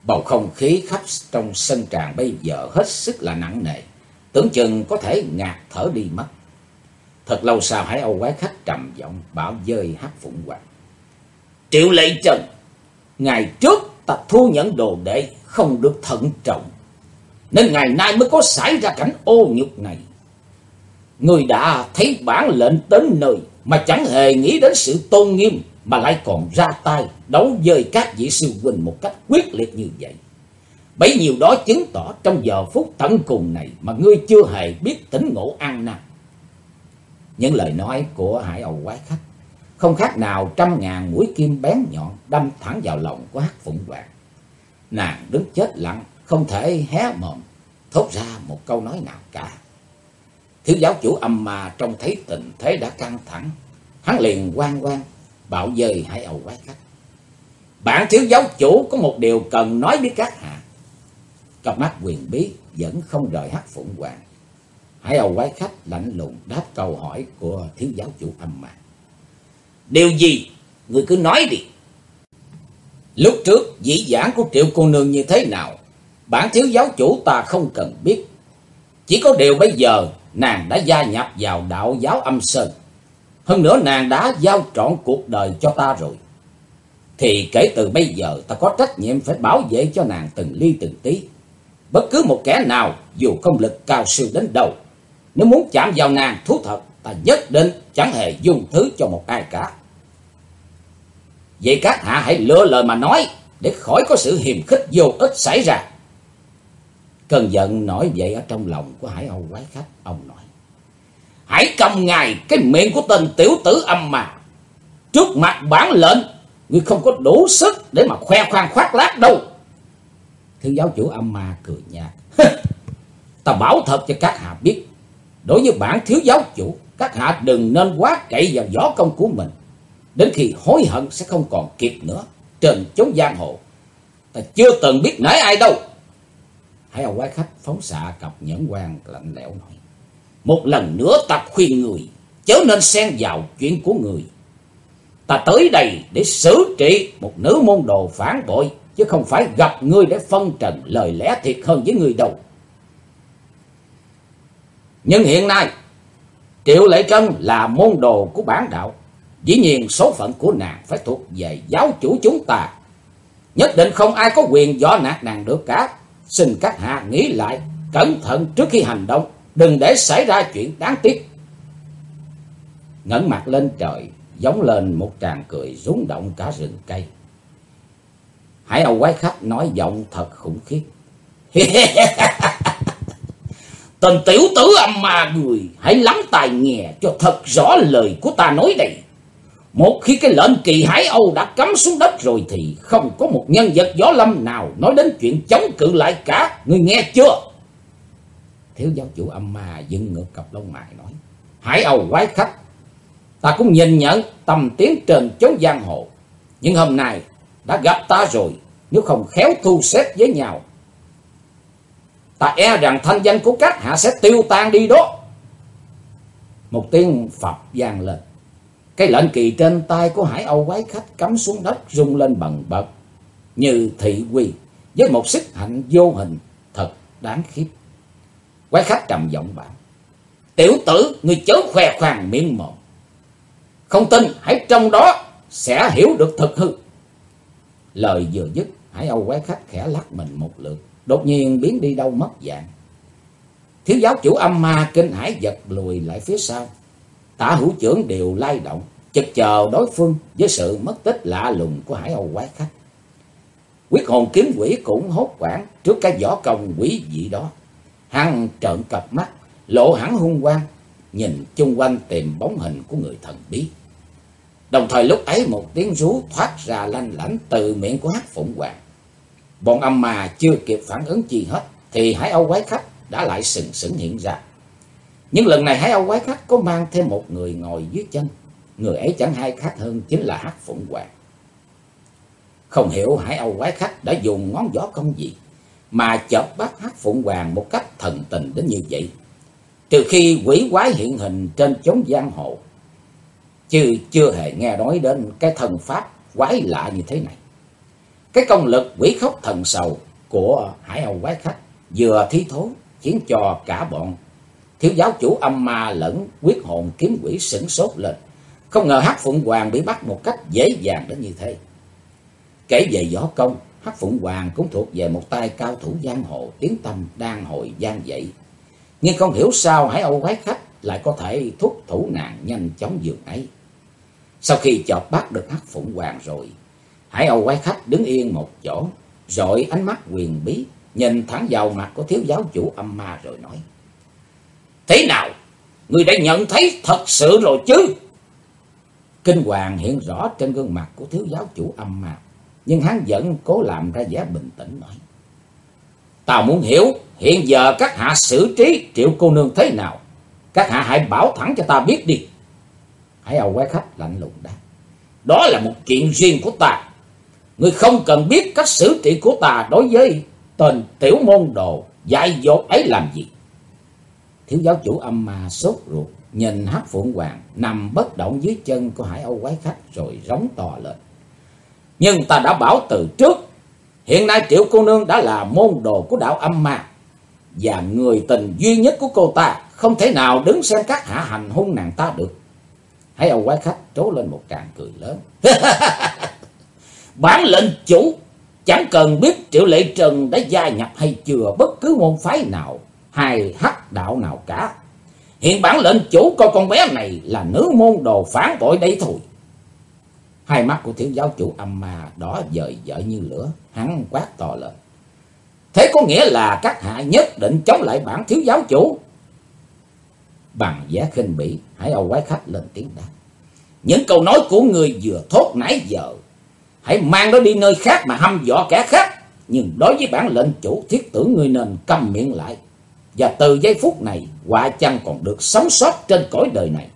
Speaker 2: Bầu không khí khắp trong sân tràng bây giờ hết sức là nặng nề, tưởng chừng có thể ngạt thở đi mất. Thật lâu sau, Hải Âu quái khách trầm giọng bảo với Hắc Phụng Hoàng: Triệu Lệ Trần, ngày trước ta thu nhận đồ đệ không được thận trọng, nên ngày nay mới có xảy ra cảnh ô nhục này. Người đã thấy bản lệnh đến nơi mà chẳng hề nghĩ đến sự tôn nghiêm, mà lại còn ra tay đấu với các vị sư huynh một cách quyết liệt như vậy. Bấy nhiêu đó chứng tỏ trong giờ phút tận cùng này mà ngươi chưa hề biết tỉnh ngộ ăn năn. Những lời nói của Hải Âu quái khách không khác nào 100.000 mũi kim bén nhọn đâm thẳng vào lòng của Hắc Phụng Hoàng. Nàng đứng chết lặng, không thể hé mồm thốt ra một câu nói nào cả. Thiếu giáo chủ Âm Ma trông thấy tình thế đã căng thẳng, hắn liền oan bảo với Hải Âu quái khách: Bản thiếu giáo chủ có một điều cần nói với các hạ. Cặp mắt quyền bí vẫn không rời Hắc Phụng Hoàng. Hải Âu quái khách lạnh lùng đáp câu hỏi của thiếu giáo chủ Âm Ma: Điều gì? Người cứ nói đi. Lúc trước dĩ vãng của Triệu cô nương như thế nào, bản thiếu giáo chủ ta không cần biết. Chỉ có điều bây giờ nàng đã gia nhập vào đạo giáo Âm Sơn. Hơn nữa nàng đã giao trọn cuộc đời cho ta rồi. Thì kể từ bây giờ ta có trách nhiệm phải bảo vệ cho nàng từng ly từng tí. Bất cứ một kẻ nào dù công lực cao siêu đến đâu, nếu muốn chạm vào nàng thú thật, ta nhất định chẳng hề dung thứ cho một ai cả. Vậy các hạ hãy lựa lời mà nói, để khỏi có sự hiềm khích vô ích xảy ra. Cơn giận nổi dậy ở trong lòng của Hải Âu quái khách. Ông nói: Hãy cầm ngài cái miệng của tên tiểu tử Âm Ma. Trước mặt bản lệnh, ngươi không có đủ sức để mà khoe khoang khoác lác đâu. Thiếu giáo chủ Âm Ma cười nhạt: Ta bảo thật cho các hạ biết, đối với bản thiếu giáo chủ, các hạ đừng nên quá cậy vào võ công của mình. Đến khi hối hận sẽ không còn kịp nữa. Trên chốn giang hồ, ta chưa từng biết nể ai đâu. Hải Âu quái khách phóng xạ cặp nhẫn quan lạnh lẽo nói: Một lần nữa ta khuyên người chớ nên xen vào chuyện của người. Ta tới đây để xử trị một nữ môn đồ phản bội, chứ không phải gặp ngươi để phân trần lời lẽ thiệt hơn với người đâu. Nhưng hiện nay Triệu Lệ Trân là môn đồ của bản đạo, dĩ nhiên số phận của nàng phải thuộc về giáo chủ chúng ta. Nhất định không ai có quyền dọ nạt nàng được cả. Xin các hạ nghĩ lại cẩn thận trước khi hành động, đừng để xảy ra chuyện đáng tiếc. Ngẩng mặt lên trời, giống lên một tràng cười rung động cả rừng cây. Hải Âu quái khách nói giọng thật khủng khiếp: Tên tiểu tử Âm Ma, người hãy lắng tai nghe cho thật rõ lời của ta nói đây. Một khi cái lệnh kỳ Hải Âu đã cắm xuống đất rồi thì không có một nhân vật võ lâm nào nói đến chuyện chống cự lại cả. Ngươi nghe chưa? Thiếu giáo chủ Âm Ma dựng ngược cặp lông mày nói: Hải Âu quái khách, ta cũng nhìn nhận tầm tiến trên chốn giang hồ, nhưng hôm nay đã gặp ta rồi, nếu không khéo thu xếp với nhau, ta e rằng thanh danh của các hạ sẽ tiêu tan đi đó. Một tiếng phập vang lên. Cái lệnh kỳ trên tay của Hải Âu quái khách cắm xuống đất, rung lên bần bật như thị uy, với một sức hạnh vô hình thật đáng khiếp. Quái khách trầm giọng bảo: Tiểu tử, ngươi chớ khoe khoang miệng mồm. Không tin hãy trong đó sẽ hiểu được thực hư. Lời vừa dứt, Hải Âu quái khách khẽ lắc mình một lượt, đột nhiên biến đi đâu mất dạng. Thiếu giáo chủ Âm Ma kinh hãi giật lùi lại phía sau. Tả hữu trưởng đều lay động, chực chờ đối phương với sự mất tích lạ lùng của Hải Âu quái khách. Quyết hồn kiếm quỷ cũng hốt hoảng trước cái võ công quỷ dị đó. Hắn trợn cặp mắt, lộ hẳn hung quang, nhìn chung quanh tìm bóng hình của người thần bí. Đồng thời lúc ấy một tiếng rú thoát ra lanh lảnh từ miệng của Hắc Phụng Hoàng. Bọn Âm Ma chưa kịp phản ứng chi hết thì Hải Âu quái khách đã lại sừng sững hiện ra. Nhưng lần này Hải Âu quái khách có mang thêm một người ngồi dưới chân. Người ấy chẳng ai khác hơn chính là Hắc Phụng Hoàng. Không hiểu Hải Âu quái khách đã dùng ngón võ công gì mà chợp bắt Hắc Phụng Hoàng một cách thần tình đến như vậy. Trừ khi quỷ quái hiện hình trên chốn giang hồ, chứ chưa hề nghe nói đến cái thần pháp quái lạ như thế này. Cái công lực quỷ khóc thần sầu của Hải Âu quái khách vừa thí thố, khiến cho cả bọn thiếu giáo chủ âm ma lẫn quyết hồn kiếm quỷ sửng sốt lên. Không ngờ Hắc Phụng Hoàng bị bắt một cách dễ dàng đến như thế. Kể về võ công, Hắc Phụng Hoàng cũng thuộc về một tay cao thủ giang hồ tiếng tăm đang hồi vang dậy. Nhưng không hiểu sao Hải Âu quái khách lại có thể thúc thủ nàng nhanh chóng dường ấy. Sau khi chọt bắt được Hắc Phụng Hoàng rồi, Hải Âu quái khách đứng yên một chỗ, rồi ánh mắt huyền bí nhìn thẳng vào mặt của thiếu giáo chủ âm ma rồi nói: Thế nào? Người đã nhận thấy thật sự rồi chứ? Kinh hoàng hiện rõ trên gương mặt của thiếu giáo chủ âm ma, nhưng hắn vẫn cố làm ra vẻ bình tĩnh nói: Tao muốn hiểu hiện giờ các hạ xử trí Triệu cô nương thế nào. Các hạ hãy bảo thẳng cho ta biết đi. Hải Âu quái khách lạnh lùng đáp: Đó là một chuyện riêng của ta. Ngươi không cần biết cách xử trị của ta đối với tên tiểu môn đồ dại dột ấy làm gì. Thiếu giáo chủ âm ma sốt ruột nhìn Hắc Phượng Hoàng nằm bất động dưới chân của Hải Âu quái khách rồi rống to lên: Nhưng ta đã bảo từ trước, hiện nay Triệu cô nương đã là môn đồ của đạo âm ma, và người tình duy nhất của cô ta không thể nào đứng xem các hạ hành hung nàng ta được. Hải Âu quái khách trố lên một tràng cười lớn: Bản lệnh chủ chẳng cần biết Triệu Lệ Trần đã gia nhập hay chưa bất cứ môn phái nào hay hắc đạo nào cả. Hiện bản lệnh chủ coi con bé này là nữ môn đồ phản bội đây thôi. Hai mắt của thiếu giáo chủ âm ma đỏ dời dợi như lửa, hắn quát to lên: Thế có nghĩa là các hạ nhất định chống lại bản thiếu giáo chủ? Bằng vẻ khinh bỉ, Hải Âu quái khách lên tiếng đáp: Những câu nói của người vừa thốt nãy giờ, hãy mang nó đi nơi khác mà hăm dọa kẻ khác. Nhưng đối với bản lệnh chủ, thiết tưởng ngươi nên câm miệng lại. Và từ giây phút này, họa chăng còn được sống sót trên cõi đời này.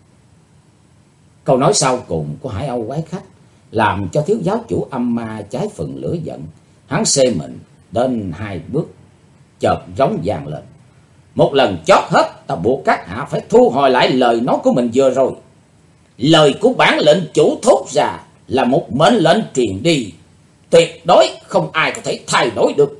Speaker 2: Câu nói sau cùng của Hải Âu quái khách làm cho thiếu giáo chủ âm ma cháy phần lửa giận. Hắn xê mình đến 2 bước, chợt rống vang lên: Một lần chót hết, ta buộc các hạ phải thu hồi lại lời nói của mình vừa rồi. Lời của bản lệnh chủ thốt ra là một mệnh lệnh truyền đi, tuyệt đối không ai có thể thay đổi được.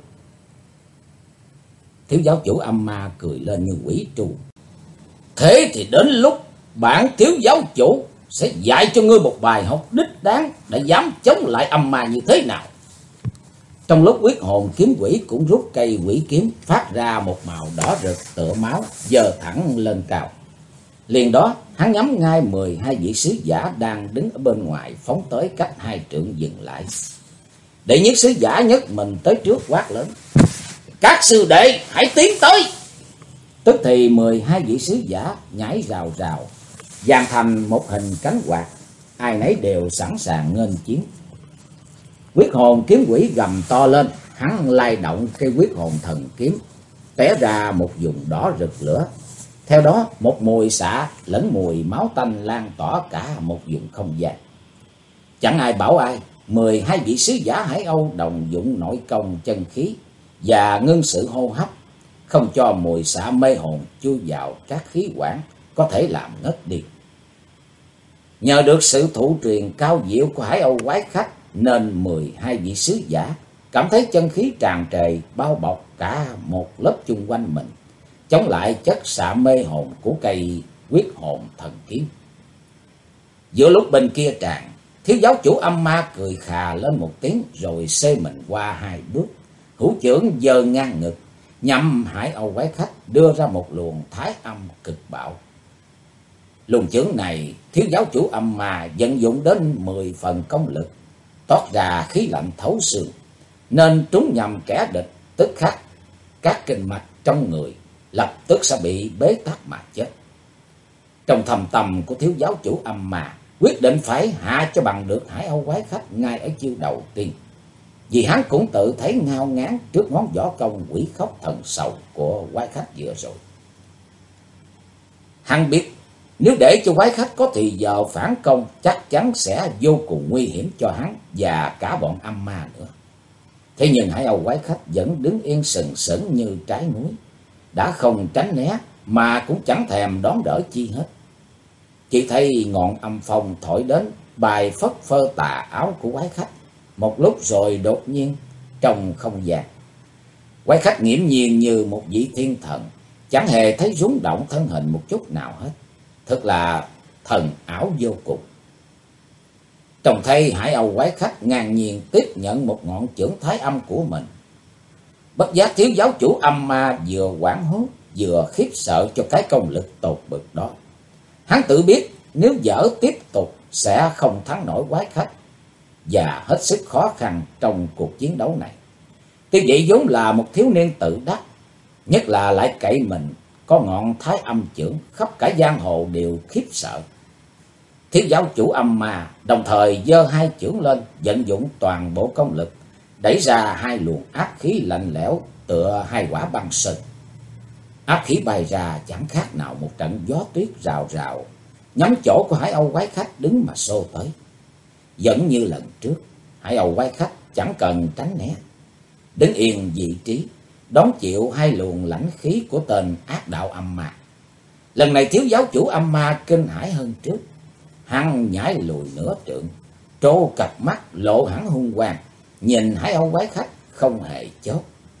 Speaker 2: Thiếu giáo chủ âm ma cười lên như quỷ trù: Thế thì đến lúc bản thiếu giáo chủ sẽ dạy cho ngươi một bài học đích đáng để dám chống lại âm ma như thế nào. Trong lúc quyết hồn kiếm quỷ cũng rút cây quỷ kiếm phát ra một màu đỏ rực tựa máu, giơ thẳng lên cao. Liền đó hắn nhắm ngay 12 vị sứ giả đang đứng ở bên ngoài, phóng tới cách 2 trượng dừng lại. Đệ nhất sứ giả nhất mình tới trước quát lớn: Các sư đệ hãy tiến tới. Tức thì 12 vị sứ giả nhảy rào rào, dàn thành một hình cánh quạt, ai nấy đều sẵn sàng nghênh chiến. Quyết hồn kiếm quỷ gầm to lên, hắn lay động cây quyết hồn thần kiếm, té ra một vùng đỏ rực lửa. Theo đó một mùi xạ lẫn mùi máu tanh lan tỏa cả một vùng không gian. Chẳng ai bảo ai, 12 vị sứ giả Hải Âu đồng dụng nội công chân khí và ngưng sự hô hấp, không cho mùi xạ mê hồn chui vào các khí quản, có thể làm ngất đi. Nhờ được sự thủ truyền cao diệu của Hải Âu quái khách, nên 12 vị sứ giả cảm thấy chân khí tràn trề bao bọc cả một lớp chung quanh mình, chống lại chất xạ mê hồn của cây quyết hồn thần kiếm. Giữa lúc bên kia tràn, thiếu giáo chủ âm ma cười khà lên một tiếng, rồi xê mình qua 2 bước, hữu chưởng giơ ngang ngực, nhằm Hải Âu quái khách đưa ra một luồng thái âm cực bạo. Luồng chưởng này thiếu giáo chủ âm ma vận dụng đến 10 phần công lực, toát ra khí lạnh thấu xương, nên trúng nhầm kẻ địch, tức khắc các kinh mạch trong người lập tức sẽ bị bế tắc mà chết. Trong thầm tâm của thiếu giáo chủ âm ma quyết định phải hạ cho bằng được Hải Âu quái khách ngay ở chiêu đầu tiên, vì hắn cũng tự thấy ngao ngán trước món võ công quỷ khóc thần sầu của quái khách vừa rồi. Hắn biết nếu để cho quái khách có thì giờ phản công, chắc chắn sẽ vô cùng nguy hiểm cho hắn và cả bọn âm ma nữa. Thế nhưng Hải Âu quái khách vẫn đứng yên sừng sững như trái núi, đã không tránh né mà cũng chẳng thèm đón đỡ chi hết. Chỉ thấy ngọn âm phong thổi đến, bài phất phơ tà áo của quái khách, một lúc rồi đột nhiên trong không gian, quái khách nghiễm nhiên như một vị thiên thần, chẳng hề thấy rúng động thân hình một chút nào hết, thật là thần ảo vô cùng. Trông thấy hải âu quái khách ngang nhiên tiếp nhận một ngọn chưởng thái âm của mình, bất giác thiếu giáo chủ âm ma vừa hoảng hốt vừa khiếp sợ cho cái công lực tột bực đó. Hắn tự biết nếu dở tiếp tục sẽ không thắng nổi quái khách, và hết sức khó khăn trong cuộc chiến đấu này. Tiêu Dị vốn là một thiếu niên tự đắc, nhất là lại cậy mình có ngọn thái âm chưởng, khắp cả giang hồ đều khiếp sợ. Thiếu giáo chủ âm ma đồng thời giơ hai chưởng lên, vận dụng toàn bộ công lực, đẩy ra hai luồng áp khí lạnh lẽo tựa hai quả băng sơn. Áp khí bay ra chẳng khác nào một trận gió tuyết rào rào, nhắm chỗ của hải âu quái khách đứng mà xô tới. Vẫn như lần trước, hải âu quái khách chẳng cần tránh né, đứng yên vị trí, đón chịu hai luồng lãnh khí của tên ác đạo âm ma. Lần này thiếu giáo chủ âm ma kinh hãi hơn trước, hắn nhảy lùi nửa trượng, trố cặp mắt lộ hẳn hung quang, nhìn hải âu quái khách không hề chớp.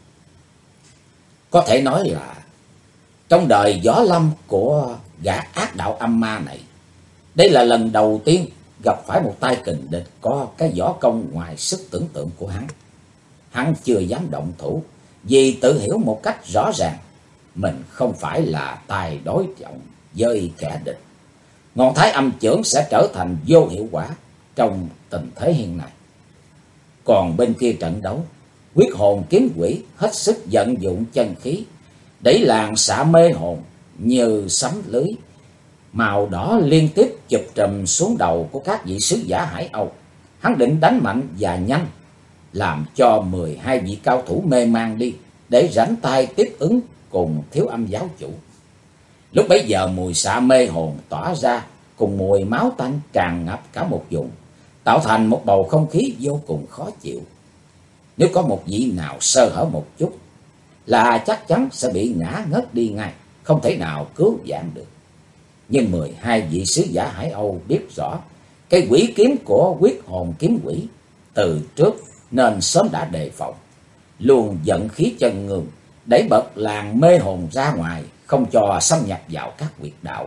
Speaker 2: Có thể nói là trong đời võ lâm của gã ác đạo âm ma này, đây là lần đầu tiên gặp phải một tay kình địch có cái võ công ngoài sức tưởng tượng của hắn. Hắn chưa dám động thủ, vì tự hiểu một cách rõ ràng mình không phải là tài đối trọng với kẻ địch. Ngọn thái âm chưởng sẽ trở thành vô hiệu quả trong tình thế hiện nay. Còn bên kia trận đấu, quyết hồn kiếm quỷ hết sức vận dụng chân khí, đẩy làn xạ mê hồn như sấm lưới màu đỏ liên tiếp chụp trùm xuống đầu của các vị sứ giả Hải Âu. Hắn định đánh mạnh và nhanh, làm cho 12 vị cao thủ mê man đi, để rảnh tay tiếp ứng cùng thiếu âm giáo chủ. Lúc bấy giờ mùi xạ mê hồn tỏa ra, cùng mùi máu tanh tràn ngập cả một vùng, tạo thành một bầu không khí vô cùng khó chịu. Nếu có một vị nào sơ hở một chút là chắc chắn sẽ bị ngã ngất đi ngay, không thể nào cứu vãn được. Nhưng 12 vị sứ giả Hải Âu biết rõ cái quỷ kiếm của quyết hồn kiếm quỷ từ trước, nên sớm đã đề phòng, luôn vận khí chân ngương, đẩy bật làn mê hồn ra ngoài, không cho xâm nhập vào các huyệt đạo.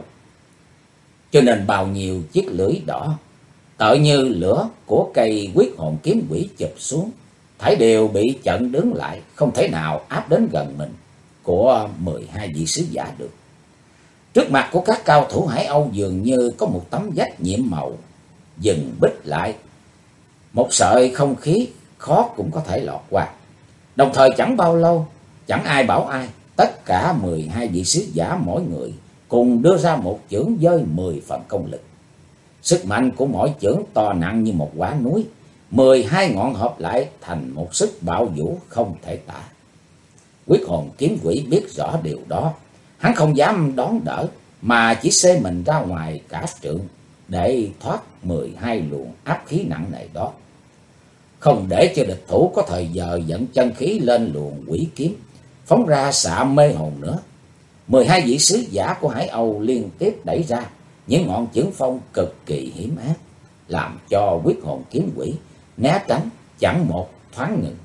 Speaker 2: Cho nên bao nhiêu chiếc lưỡi đỏ tựa như lửa của cây quyết hồn kiếm quỷ chụp xuống, thảy đều bị chặn đứng lại, không thể nào áp đến gần mình của 12 vị sứ giả được. Trước mặt của các cao thủ Hải Âu dường như có một tấm vách nhiệm màu dừng bích lại, một sợi không khí khó cũng có thể lọt qua. Đồng thời chẳng bao lâu, chẳng ai bảo ai, tất cả 12 vị sứ giả mỗi người cùng đưa ra một chưởng với 10 phần công lực. Sức mạnh của mỗi chưởng to nặng như một quả núi, 12 ngọn hợp lại thành một sức bạo vũ không thể tả. Quyết hồn kiếm quỷ biết rõ điều đó, hắn không dám đón đỡ, mà chỉ xê mình ra ngoài cả trượng để thoát 12 luồng áp khí nặng nề đó, không để cho địch thủ có thời giờ dẫn chân khí lên luồng quỷ kiếm, phóng ra xạ mê hồn nữa. 12 vị sứ giả của Hải Âu liên tiếp đẩy ra những ngọn chưởng phong cực kỳ hiểm ác, làm cho quyết hồn kiếm quỷ né tránh chẳng một thoáng ngừng.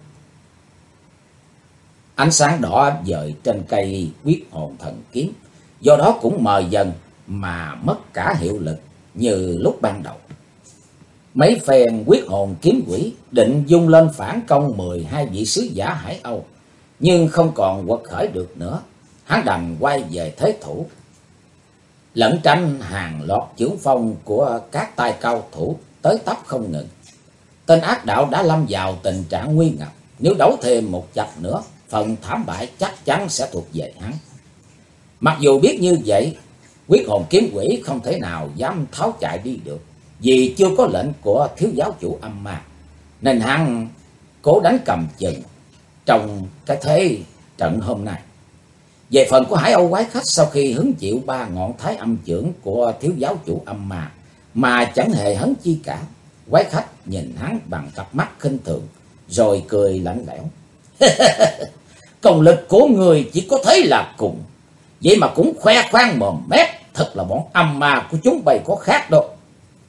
Speaker 2: Ánh sáng đỏ dời trên cây quyết hồn thần kiếm, do đó cũng mờ dần mà mất cả hiệu lực như lúc ban đầu. Mấy phen quyết hồn kiếm quỷ định dung lên phản công 12 vị sứ giả Hải Âu, nhưng không còn quật khởi được nữa. Hắn đành quay về thế thủ, lẩn tránh hàng loạt chưởng phong của các tay cao thủ tới tấp không ngừng. Tên ác đạo đã lâm vào tình trạng nguy ngập, nếu đấu thêm một chập nữa, phần thảm bại chắc chắn sẽ thuộc về hắn. Mặc dù biết như vậy, quyết hồn kiếm quỷ không thể nào dám tháo chạy đi được, vì chưa có lệnh của thiếu giáo chủ âm ma, nên hắn cố đánh cầm chừng trong cái thế trận hôm nay. Về phần của Hải Âu quái khách, sau khi hứng chịu 3 ngọn thái âm chưởng của thiếu giáo chủ âm ma mà chẳng hề hấn chi cả, quái khách nhìn hắn bằng cặp mắt khinh thường, rồi cười lạnh lẽo. Công lực của người chỉ có thế là cùng, vậy mà cũng khoe khoang mồm mép, thật là bọn âm ma của chúng bay có khác đâu.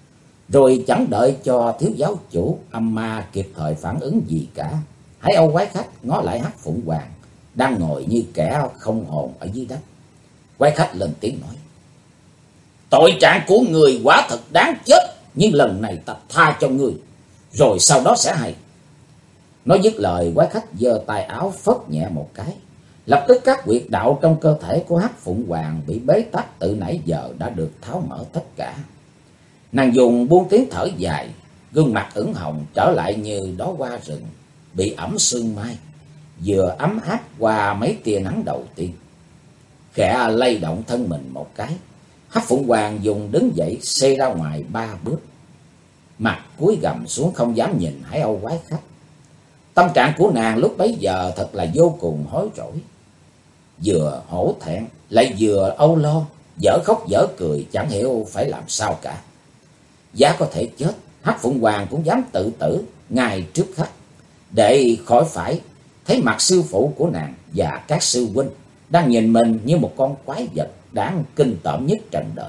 Speaker 2: Rồi chẳng đợi cho thiếu giáo chủ âm ma kịp thời phản ứng gì cả, Hải Âu quái khách ngó lại Hắc Phụng Hoàng đang ngồi như kẻ không hồn ở dưới đất. Quái khách lên tiếng nói: Tội trạng của người quả thật đáng chết, nhưng lần này ta tha cho người, rồi sau đó sẽ hay. Nói dứt lời, quái khách giơ tay áo phất nhẹ một cái. Lập tức các huyệt đạo trong cơ thể của Hắc Phụng Hoàng bị bế tắc từ nãy giờ đã được tháo mở tất cả. Nàng dùng buông tiếng thở dài, gương mặt ửng hồng trở lại như đóa hoa rừng bị ẩm sương mai, vừa ấm áp qua mấy tia nắng đầu tiên. Khẽ lay động thân mình một cái, Hắc Phụng Hoàng dùng đứng dậy xê ra ngoài 3 bước, mặt cúi gằm xuống không dám nhìn Hải Âu quái khách. Tâm trạng của nàng lúc bấy giờ thật là vô cùng hối rỗi, vừa hổ thẹn lại vừa âu lo, dở khóc dở cười chẳng hiểu phải làm sao cả. Giá có thể chết, Hắc Phụng Hoàng cũng dám tự tử ngay trước khách, để khỏi phải thấy mặt sư phụ của nàng và các sư huynh đang nhìn mình như một con quái vật đáng kinh tởm nhất trần đời.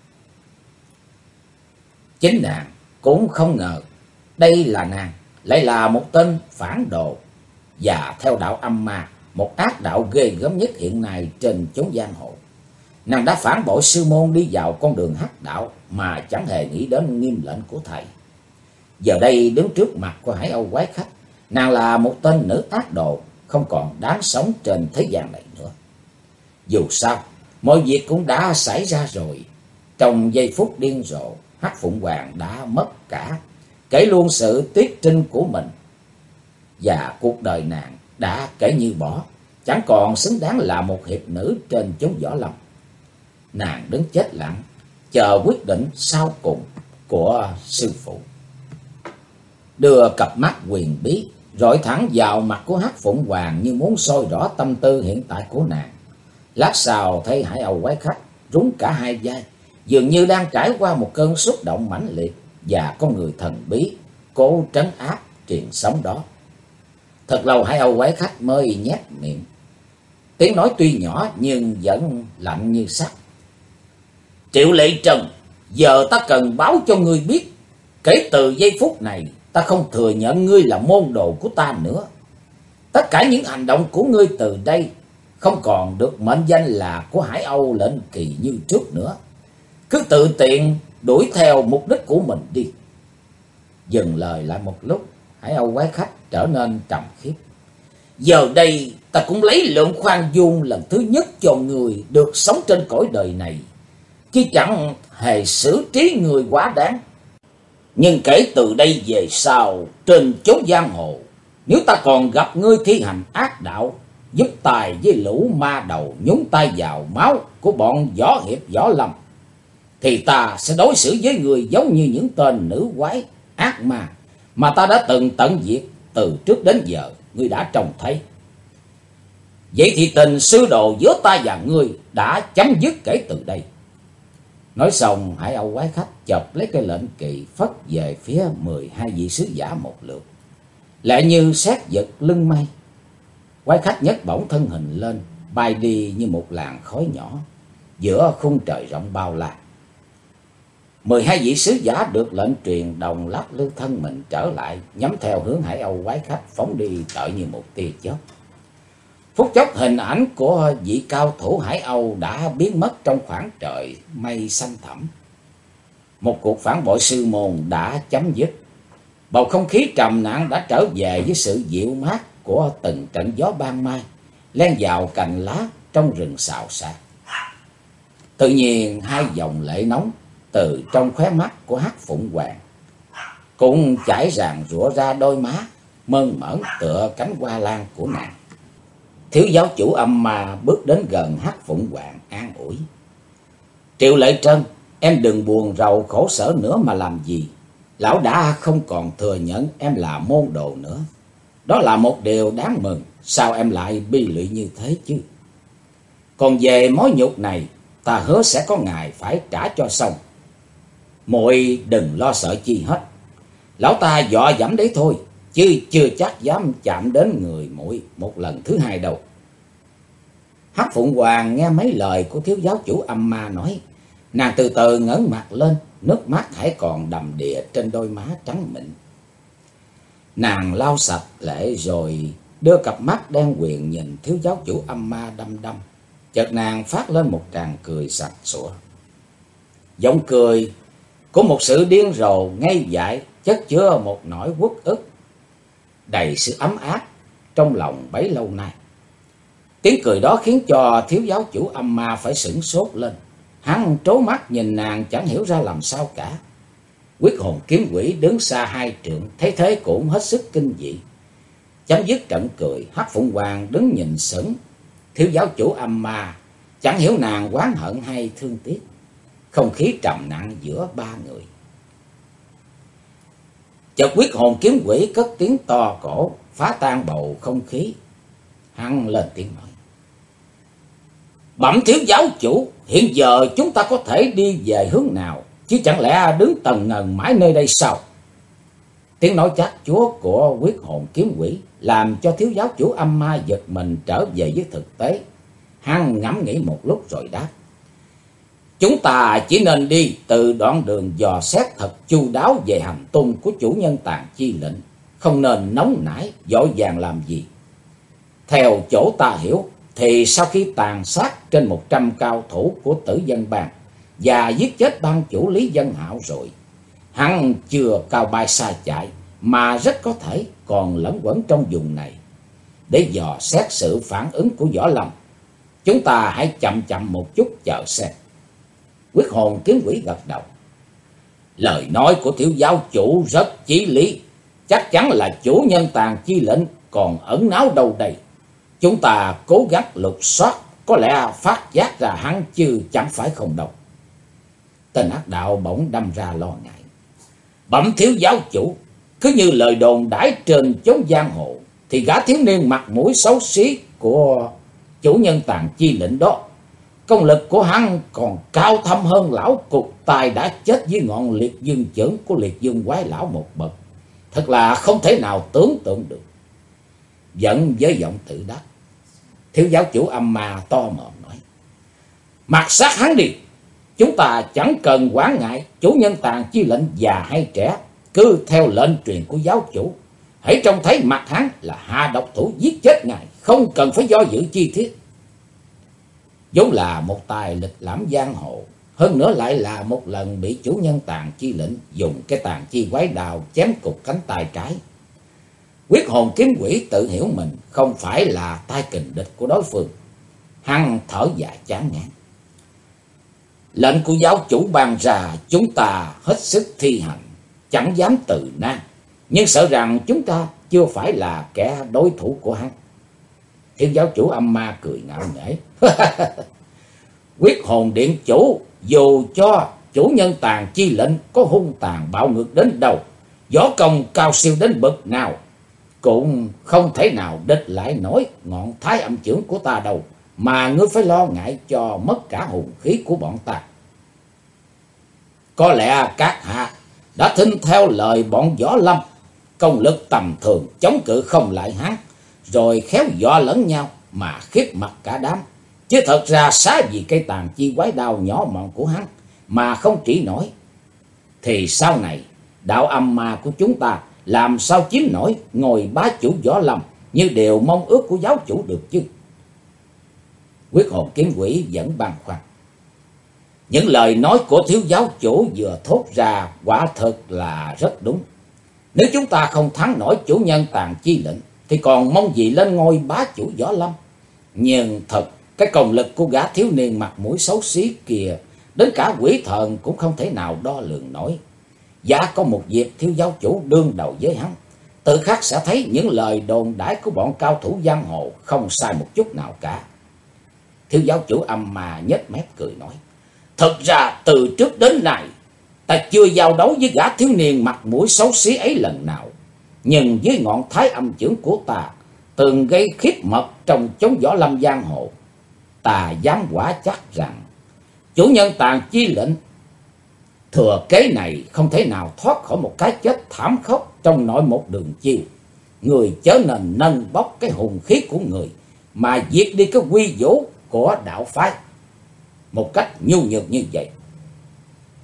Speaker 2: Chính nàng cũng không ngờ đây là nàng lại là một tên phản đồ và theo đạo âm ma, một ác đạo ghê gớm nhất hiện nay trên chốn giang hồ. Nàng đã phản bội sư môn đi vào con đường hắc đạo mà chẳng hề nghĩ đến nghiêm lệnh của thầy. Giờ đây đứng trước mặt của Hải Âu quái khách, nàng là một tên nữ ác đồ không còn đáng sống trên thế gian này nữa. Dù sao, mọi việc cũng đã xảy ra rồi. Trong giây phút điên rồ, Hắc Phụng Hoàng đã mất cả, kể luôn sự tiết trinh của mình, và cuộc đời nàng đã kể như bỏ, chẳng còn xứng đáng là một hiệp nữ trên chốn võ lâm. Nàng đứng chết lặng, chờ quyết định sau cùng của sư phụ. Đưa cặp mắt huyền bí rọi thẳng vào mặt của Hắc Phụng Hoàng như muốn soi rõ tâm tư hiện tại của nàng. Lát sau thấy Hải Âu quái khách rúng cả hai vai, dường như đang trải qua một cơn xúc động mãnh liệt, và con người thần bí cố trấn áp truyền sóng đó. Thật lâu Hải Âu quái khách mới nhếch miệng, tiếng nói tuy nhỏ nhưng vẫn lạnh như sắt. Triệu Lệ Trần, giờ ta cần báo cho ngươi biết, kể từ giây phút này ta không thừa nhận ngươi là môn đồ của ta nữa. Tất cả những hành động của ngươi từ đây không còn được mệnh danh là của Hải Âu Lệnh Kỳ như trước nữa. Cứ tự tiện đuổi theo mục đích của mình đi. Dừng lời lại một lúc, Hải Âu quái khách trở nên trầm khiếp. Giờ đây ta cũng lấy lượng khoan dung lần thứ nhất cho người được sống trên cõi đời này, chứ chẳng hề xử trí người quá đáng. Nhưng kể từ đây về sau, trên chốn giang hồ, nếu ta còn gặp ngươi thi hành ác đạo, giúp tài với lũ ma đầu nhúng tay vào máu của bọn võ hiệp võ lâm, thì ta sẽ đối xử với người giống như những tên nữ quái ác ma mà ta đã từng tận diệt từ trước đến giờ, ngươi đã trông thấy. Vậy thì tình sư đồ giữa ta và ngươi đã chấm dứt kể từ đây. Nói xong, Hải Âu quái khách chộp lấy cây lệnh kỳ phất về phía 12 vị sứ giả một lượt, lại như sét giật lưng mây. Quái khách nhấc bổng thân hình lên, bay đi như một làn khói nhỏ giữa khung trời rộng bao la. 12 vị sứ giả được lệnh truyền đồng lắc lư thân mình trở lại, nhắm theo hướng Hải Âu quái khách phóng đi tợ như một tia chớp. Phút chốc hình ảnh của vị cao thủ Hải Âu đã biến mất trong khoảng trời mây xanh thẳm. Một cuộc phản bội sư môn đã chấm dứt. Bầu không khí trầm lặng đã trở về với sự dịu mát của từng trận gió ban mai len vào cành lá trong rừng xào xạc. Tự nhiên hai dòng lệ nóng từ trong khóe mắt của Hắc Phụng Hoàng cũng chảy ràng rụa ra đôi má mơn mởn tựa cánh hoa lan của nàng. Thiếu giáo chủ âm ma bước đến gần Hắc Phụng Hoàng an ủi. Triệu Lệ Trân, em đừng buồn rầu khổ sở nữa mà làm gì. Lão đã không còn thừa nhận em là môn đồ nữa. Đó là một điều đáng mừng. Sao em lại bi lụy như thế chứ? Còn về mối nhục này, ta hứa sẽ có ngày phải trả cho xong. Muội đừng lo sợ chi hết. Lão ta dọa dẫm đấy thôi, chứ chưa chắc dám chạm đến người muội một lần thứ hai đâu. Hắc Phụng Hoàng nghe mấy lời của thiếu giáo chủ âm ma nói, nàng từ từ ngẩng mặt lên, nước mắt hãy còn đầm đìa trên đôi má trắng mịn. Nàng lau sạch lệ rồi đưa cặp mắt đen quyền nhìn thiếu giáo chủ âm ma đăm đăm. Chợt nàng phát lên một tràng cười sặc sụa. Giọng cười của một sự điên rồ ngây dại, chất chứa một nỗi uất ức, đầy sự ấm áp trong lòng bấy lâu nay. Tiếng cười đó khiến cho thiếu giáo chủ âm ma phải sửng sốt lên. Hắn trố mắt nhìn nàng chẳng hiểu ra làm sao cả. Quyết hồn kiếm quỷ đứng xa 2 trượng, thấy thế cũng hết sức kinh dị. Chấm dứt trận cười, Hắc Phụng Hoàng đứng nhìn sững. Thiếu giáo chủ âm ma chẳng hiểu nàng oán hận hay thương tiếc. Không khí trầm nặng giữa 3 người. Chợt Quyết hồn kiếm quỷ cất tiếng to cổ, phá tan bầu không khí. Hắn lên tiếng nói: Bẩm thiếu giáo chủ, hiện giờ chúng ta có thể đi về hướng nào, chứ chẳng lẽ đứng tần ngần mãi nơi đây sao? Tiếng nói chát chúa của Quyết hồn kiếm quỷ làm cho thiếu giáo chủ âm ma giật mình trở về với thực tế. Hắn ngẫm nghĩ một lúc rồi đáp: Chúng ta chỉ nên đi từ đoạn đường dò xét thật chu đáo về hành tung của chủ nhân Tàn Chi lệnh, không nên nóng nảy vội vàng làm gì. Theo chỗ ta hiểu thì sau khi tàn sát trên 100 cao thủ của Tử Dân Bang và giết chết ban chủ Lý Dân Hạo rồi, hắn chưa cao bay xa chạy mà rất có thể còn lẫn quẩn trong vùng này. Để dò xét sự phản ứng của Võ Lâm, chúng ta hãy chậm chậm một chút chờ xem. Quyết hồn kiếm quỷ gật đầu. Lời nói của thiếu giáo chủ rất chí lý. Chắc chắn là chủ nhân Tàn Chi lệnh còn ẩn náu đâu đây. Chúng ta cố gắng lục soát, có lẽ phát giác ra hắn chứ chẳng phải không đâu. Tên ác đạo bỗng đâm ra lo ngại. Bẩm thiếu giáo chủ, cứ như lời đồn đãi trên chốn giang hồ, thì gã thiếu niên mặt mũi xấu xí của chủ nhân Tàn Chi lệnh đó, công lực của hắn còn cao thâm hơn lão cục tài đã chết dưới ngọn liệt dương chưởng của liệt dương quái lão một bậc. Thật là không thể nào tưởng tượng được. Giận với giọng tự đắc, thiếu giáo chủ âm ma to mồm nói: Mặc sát hắn đi. Chúng ta chẳng cần quản ngại chủ nhân Tàn Chi lệnh già hay trẻ, cứ theo lệnh truyền của giáo chủ. Hãy trông thấy mặt hắn là hạ độc thủ giết chết ngài, không cần phải do dự chi tiết. Vốn là một tài lịch lãm giang hồ, hơn nữa lại là một lần bị chủ nhân Tàn Chi lệnh dùng cái tàn chi quái đào chém cục cánh tay trái. Quyết hồn kiếm quỷ tự hiểu mình không phải là tay kình địch của đối phương. Hắn thở dài chán ngán. Lệnh của giáo chủ ban ra, chúng ta hết sức thi hành, chẳng dám từ nan, nhưng sợ rằng chúng ta chưa phải là kẻ đối thủ của hắn. Thiếu giáo chủ âm ma cười ngạo nghễ. Quyết hồn điện chủ, dù cho chủ nhân Tàn Chi lệnh có hung tàn bạo ngược đến đâu, võ công cao siêu đến bậc nào, cũng không thể nào địch lại nổi ngọn thái âm chưởng của ta đâu, mà ngươi phải lo ngại cho mất cả hùng khí của bọn ta. Có lẽ các hạ đã thinh theo lời bọn Võ Lâm, công lực tầm thường chống cự không lại hắn, rồi khéo dọa lẫn nhau mà khiếp mặt cả đám. Chứ thật ra xá gì cây tàn chi quái đao nhỏ mọn của hắn mà không trị nổi, thì sau này đạo âm ma của chúng ta làm sao chiếm nổi ngồi bá chủ Võ Lâm như điều mong ước của giáo chủ được chứ? Quyết hồn kiếm quỷ vẫn băn khoăn. Những lời nói của thiếu giáo chủ vừa thốt ra quả thực là rất đúng. Nếu chúng ta không thắng nổi chủ nhân Tàn Chi lệnh, thì còn mong gì lên ngôi bá chủ Võ Lâm. Nhưng thật, cái công lực của gã thiếu niên mặt mũi xấu xí kia, đến cả quỷ thần cũng không thể nào đo lường nổi. Dạ có một việc thiếu giáo chủ đương đầu với hắn, tự khắc sẽ thấy những lời đồn đãi của bọn cao thủ giang hồ không sai một chút nào cả. Thiếu giáo chủ âm mà nhếch mép cười nói: Thật ra từ trước đến nay ta chưa giao đấu với gã thiếu niên mặt mũi xấu xí ấy lần nào, nhưng với ngọn thái âm chưởng của ta từng gây khiếp mật trong chốn Võ Lâm giang hồ, ta dám quả chắc rằng chủ nhân Tàn Chi lệnh thừa kế này không thể nào thoát khỏi một cái chết thảm khốc trong nội một đường chiêu. Người chớ nên nâng bốc cái hùng khí của người mà diệt đi cái quy vũ của đạo phái một cách nhu nhược như vậy.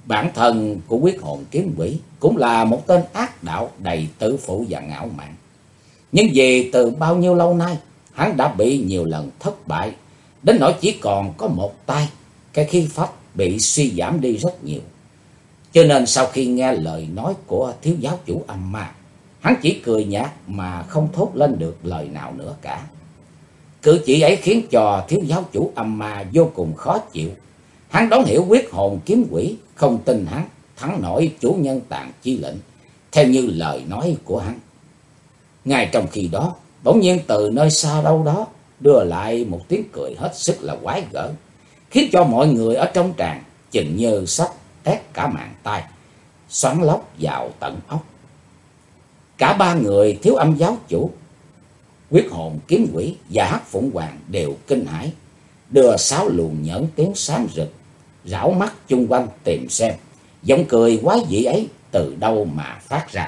Speaker 2: Bản thân của Quyết Hồn Kiếm Quỷ cũng là một tên ác đạo đầy tự phụ và ngạo mạn. Nhưng vì từ bao nhiêu lâu nay hắn đã bị nhiều lần thất bại, đến nỗi chỉ còn có một tay, cái khí phách bị suy giảm đi rất nhiều. Cho nên sau khi nghe lời nói của thiếu giáo chủ Âm Ma, hắn chỉ cười nhạt mà không thốt lên được lời nào nữa cả. Cử chỉ ấy khiến cho thiếu giáo chủ Âm Ma vô cùng khó chịu. Hắn đón hiểu Quyết Hồn Kiếm Quỷ không tin hắn thắng nổi chủ nhân Tàn Chi Lệnh theo như lời nói của hắn. Ngay trong khi đó, bỗng nhiên từ nơi xa đâu đó đưa lại một tiếng cười hết sức là quái gở, khiến cho mọi người ở trong tràng chừng như sắp tét cả màng tai, xoắn lóc vào tận óc. Cả ba người Thiếu Âm giáo chủ, Quyết Hồn Kiếm Quỷ và Hắc Phụng Hoàng đều kinh hãi, đưa sáu luồng nhẫn tiếng sáng rực, rảo mắt chung quanh tìm xem giọng cười quái dị ấy từ đâu mà phát ra.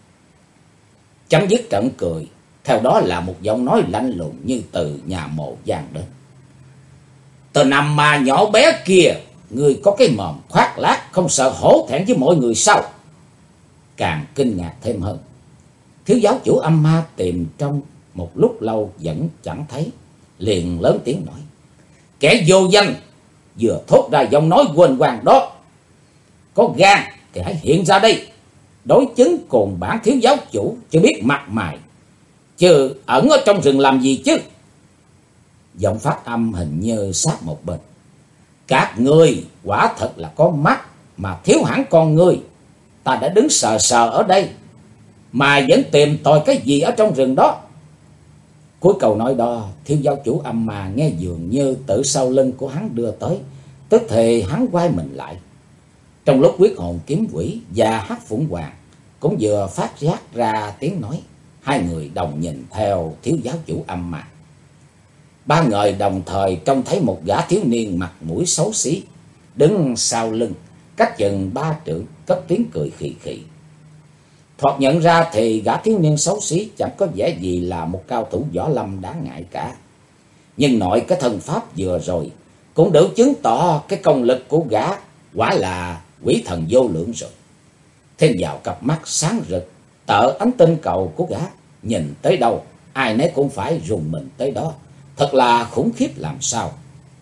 Speaker 2: Chấm dứt trận cười, theo đó là một giọng nói lạnh lùng như từ nhà mộ vang đến. Tên Âm Ma nhỏ bé kia, người có cái mồm khoác lác không sợ hổ thẹn với mọi người sao? Càng kinh ngạc thêm hơn, thiếu giáo chủ Âm Ma tìm trong một lúc lâu vẫn chẳng thấy, liền lớn tiếng nói: Kẻ vô danh vừa thốt ra giọng nói quên quàng đó, có gan thì hãy hiện ra đây đối chứng cùng bản thiếu giáo chủ cho biết mặt mày, chứ ẩn ở trong rừng làm gì chứ? Giọng phát âm hình như sát một bên. Các ngươi quả thật là có mắt mà thiếu hẳn con ngươi. Ta đã đứng sờ sờ ở đây mà vẫn tìm tòi cái gì ở trong rừng đó. Cuối câu nói đó, thiếu giáo chủ Âm Ma nghe dường như từ sau lưng của hắn đưa tới, tức thì hắn quay mình lại. Trong lúc Quyết Hồn Kiếm Quỷ và Hắc Phụng Hoàng cũng vừa phát giác ra tiếng nói, hai người đồng nhìn theo thiếu giáo chủ Âm Ma. Ba người đồng thời trông thấy một gã thiếu niên mặt mũi xấu xí đứng sau lưng, cách chừng 3 trượng, cất tiếng cười khì khì. Thoạt nhận ra thì gã thiếu niên xấu xí chẳng có vẻ gì là một cao thủ võ lâm đáng ngại cả. Nhưng nội cái thân pháp vừa rồi cũng đủ chứng tỏ cái công lực của gã quả là quỷ thần vô lượng rồi. Thêm vào cặp mắt sáng rực, tợ ánh tinh cầu của gã, nhìn tới đâu ai nấy cũng phải rùng mình tới đó, thật là khủng khiếp làm sao.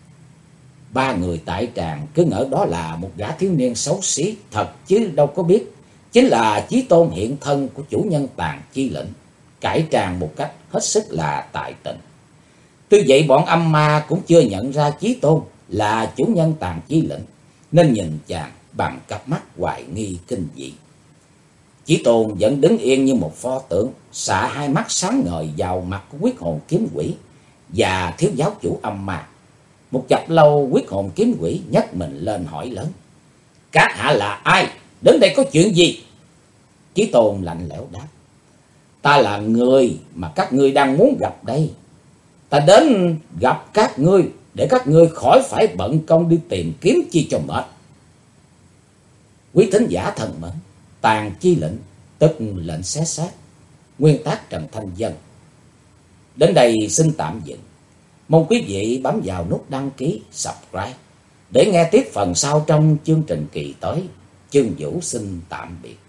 Speaker 2: Ba người tại tràng cứ ngỡ đó là một gã thiếu niên xấu xí thật, chứ đâu có biết chính là Chí Tôn hiện thân của chủ nhân Tàn Chi Lệnh, cải tràng một cách hết sức là tài tình. Tuy vậy bọn Âm Ma cũng chưa nhận ra Chí Tôn là chủ nhân Tàn Chi Lệnh, nên nhìn chàng bằng cặp mắt hoài nghi kinh dị. Chí Tôn vẫn đứng yên như một pho tượng, xạ hai mắt sáng ngời vào mặt của Quyết Hồn Kiếm Quỷ và thiếu giáo chủ Âm Ma. Một chập lâu, Quyết Hồn Kiếm Quỷ nhấc mình lên hỏi lớn: Các hạ là ai? Đến đây có chuyện gì? Chí Tôn lạnh lẽo đáp: Ta là người mà các ngươi đang muốn gặp đây. Ta đến gặp các ngươi để các ngươi khỏi phải bận công đi tìm kiếm chi cho mệt. Quý thính giả thân mến, Tàn Chi Lệnh tức lệnh xé xác, nguyên tác Trần Thanh Vân. Đến đây xin tạm dừng. Mong quý vị bấm vào nút đăng ký, subscribe để nghe tiếp phần sau trong chương trình kỳ tới. Chương Vũ xin tạm biệt.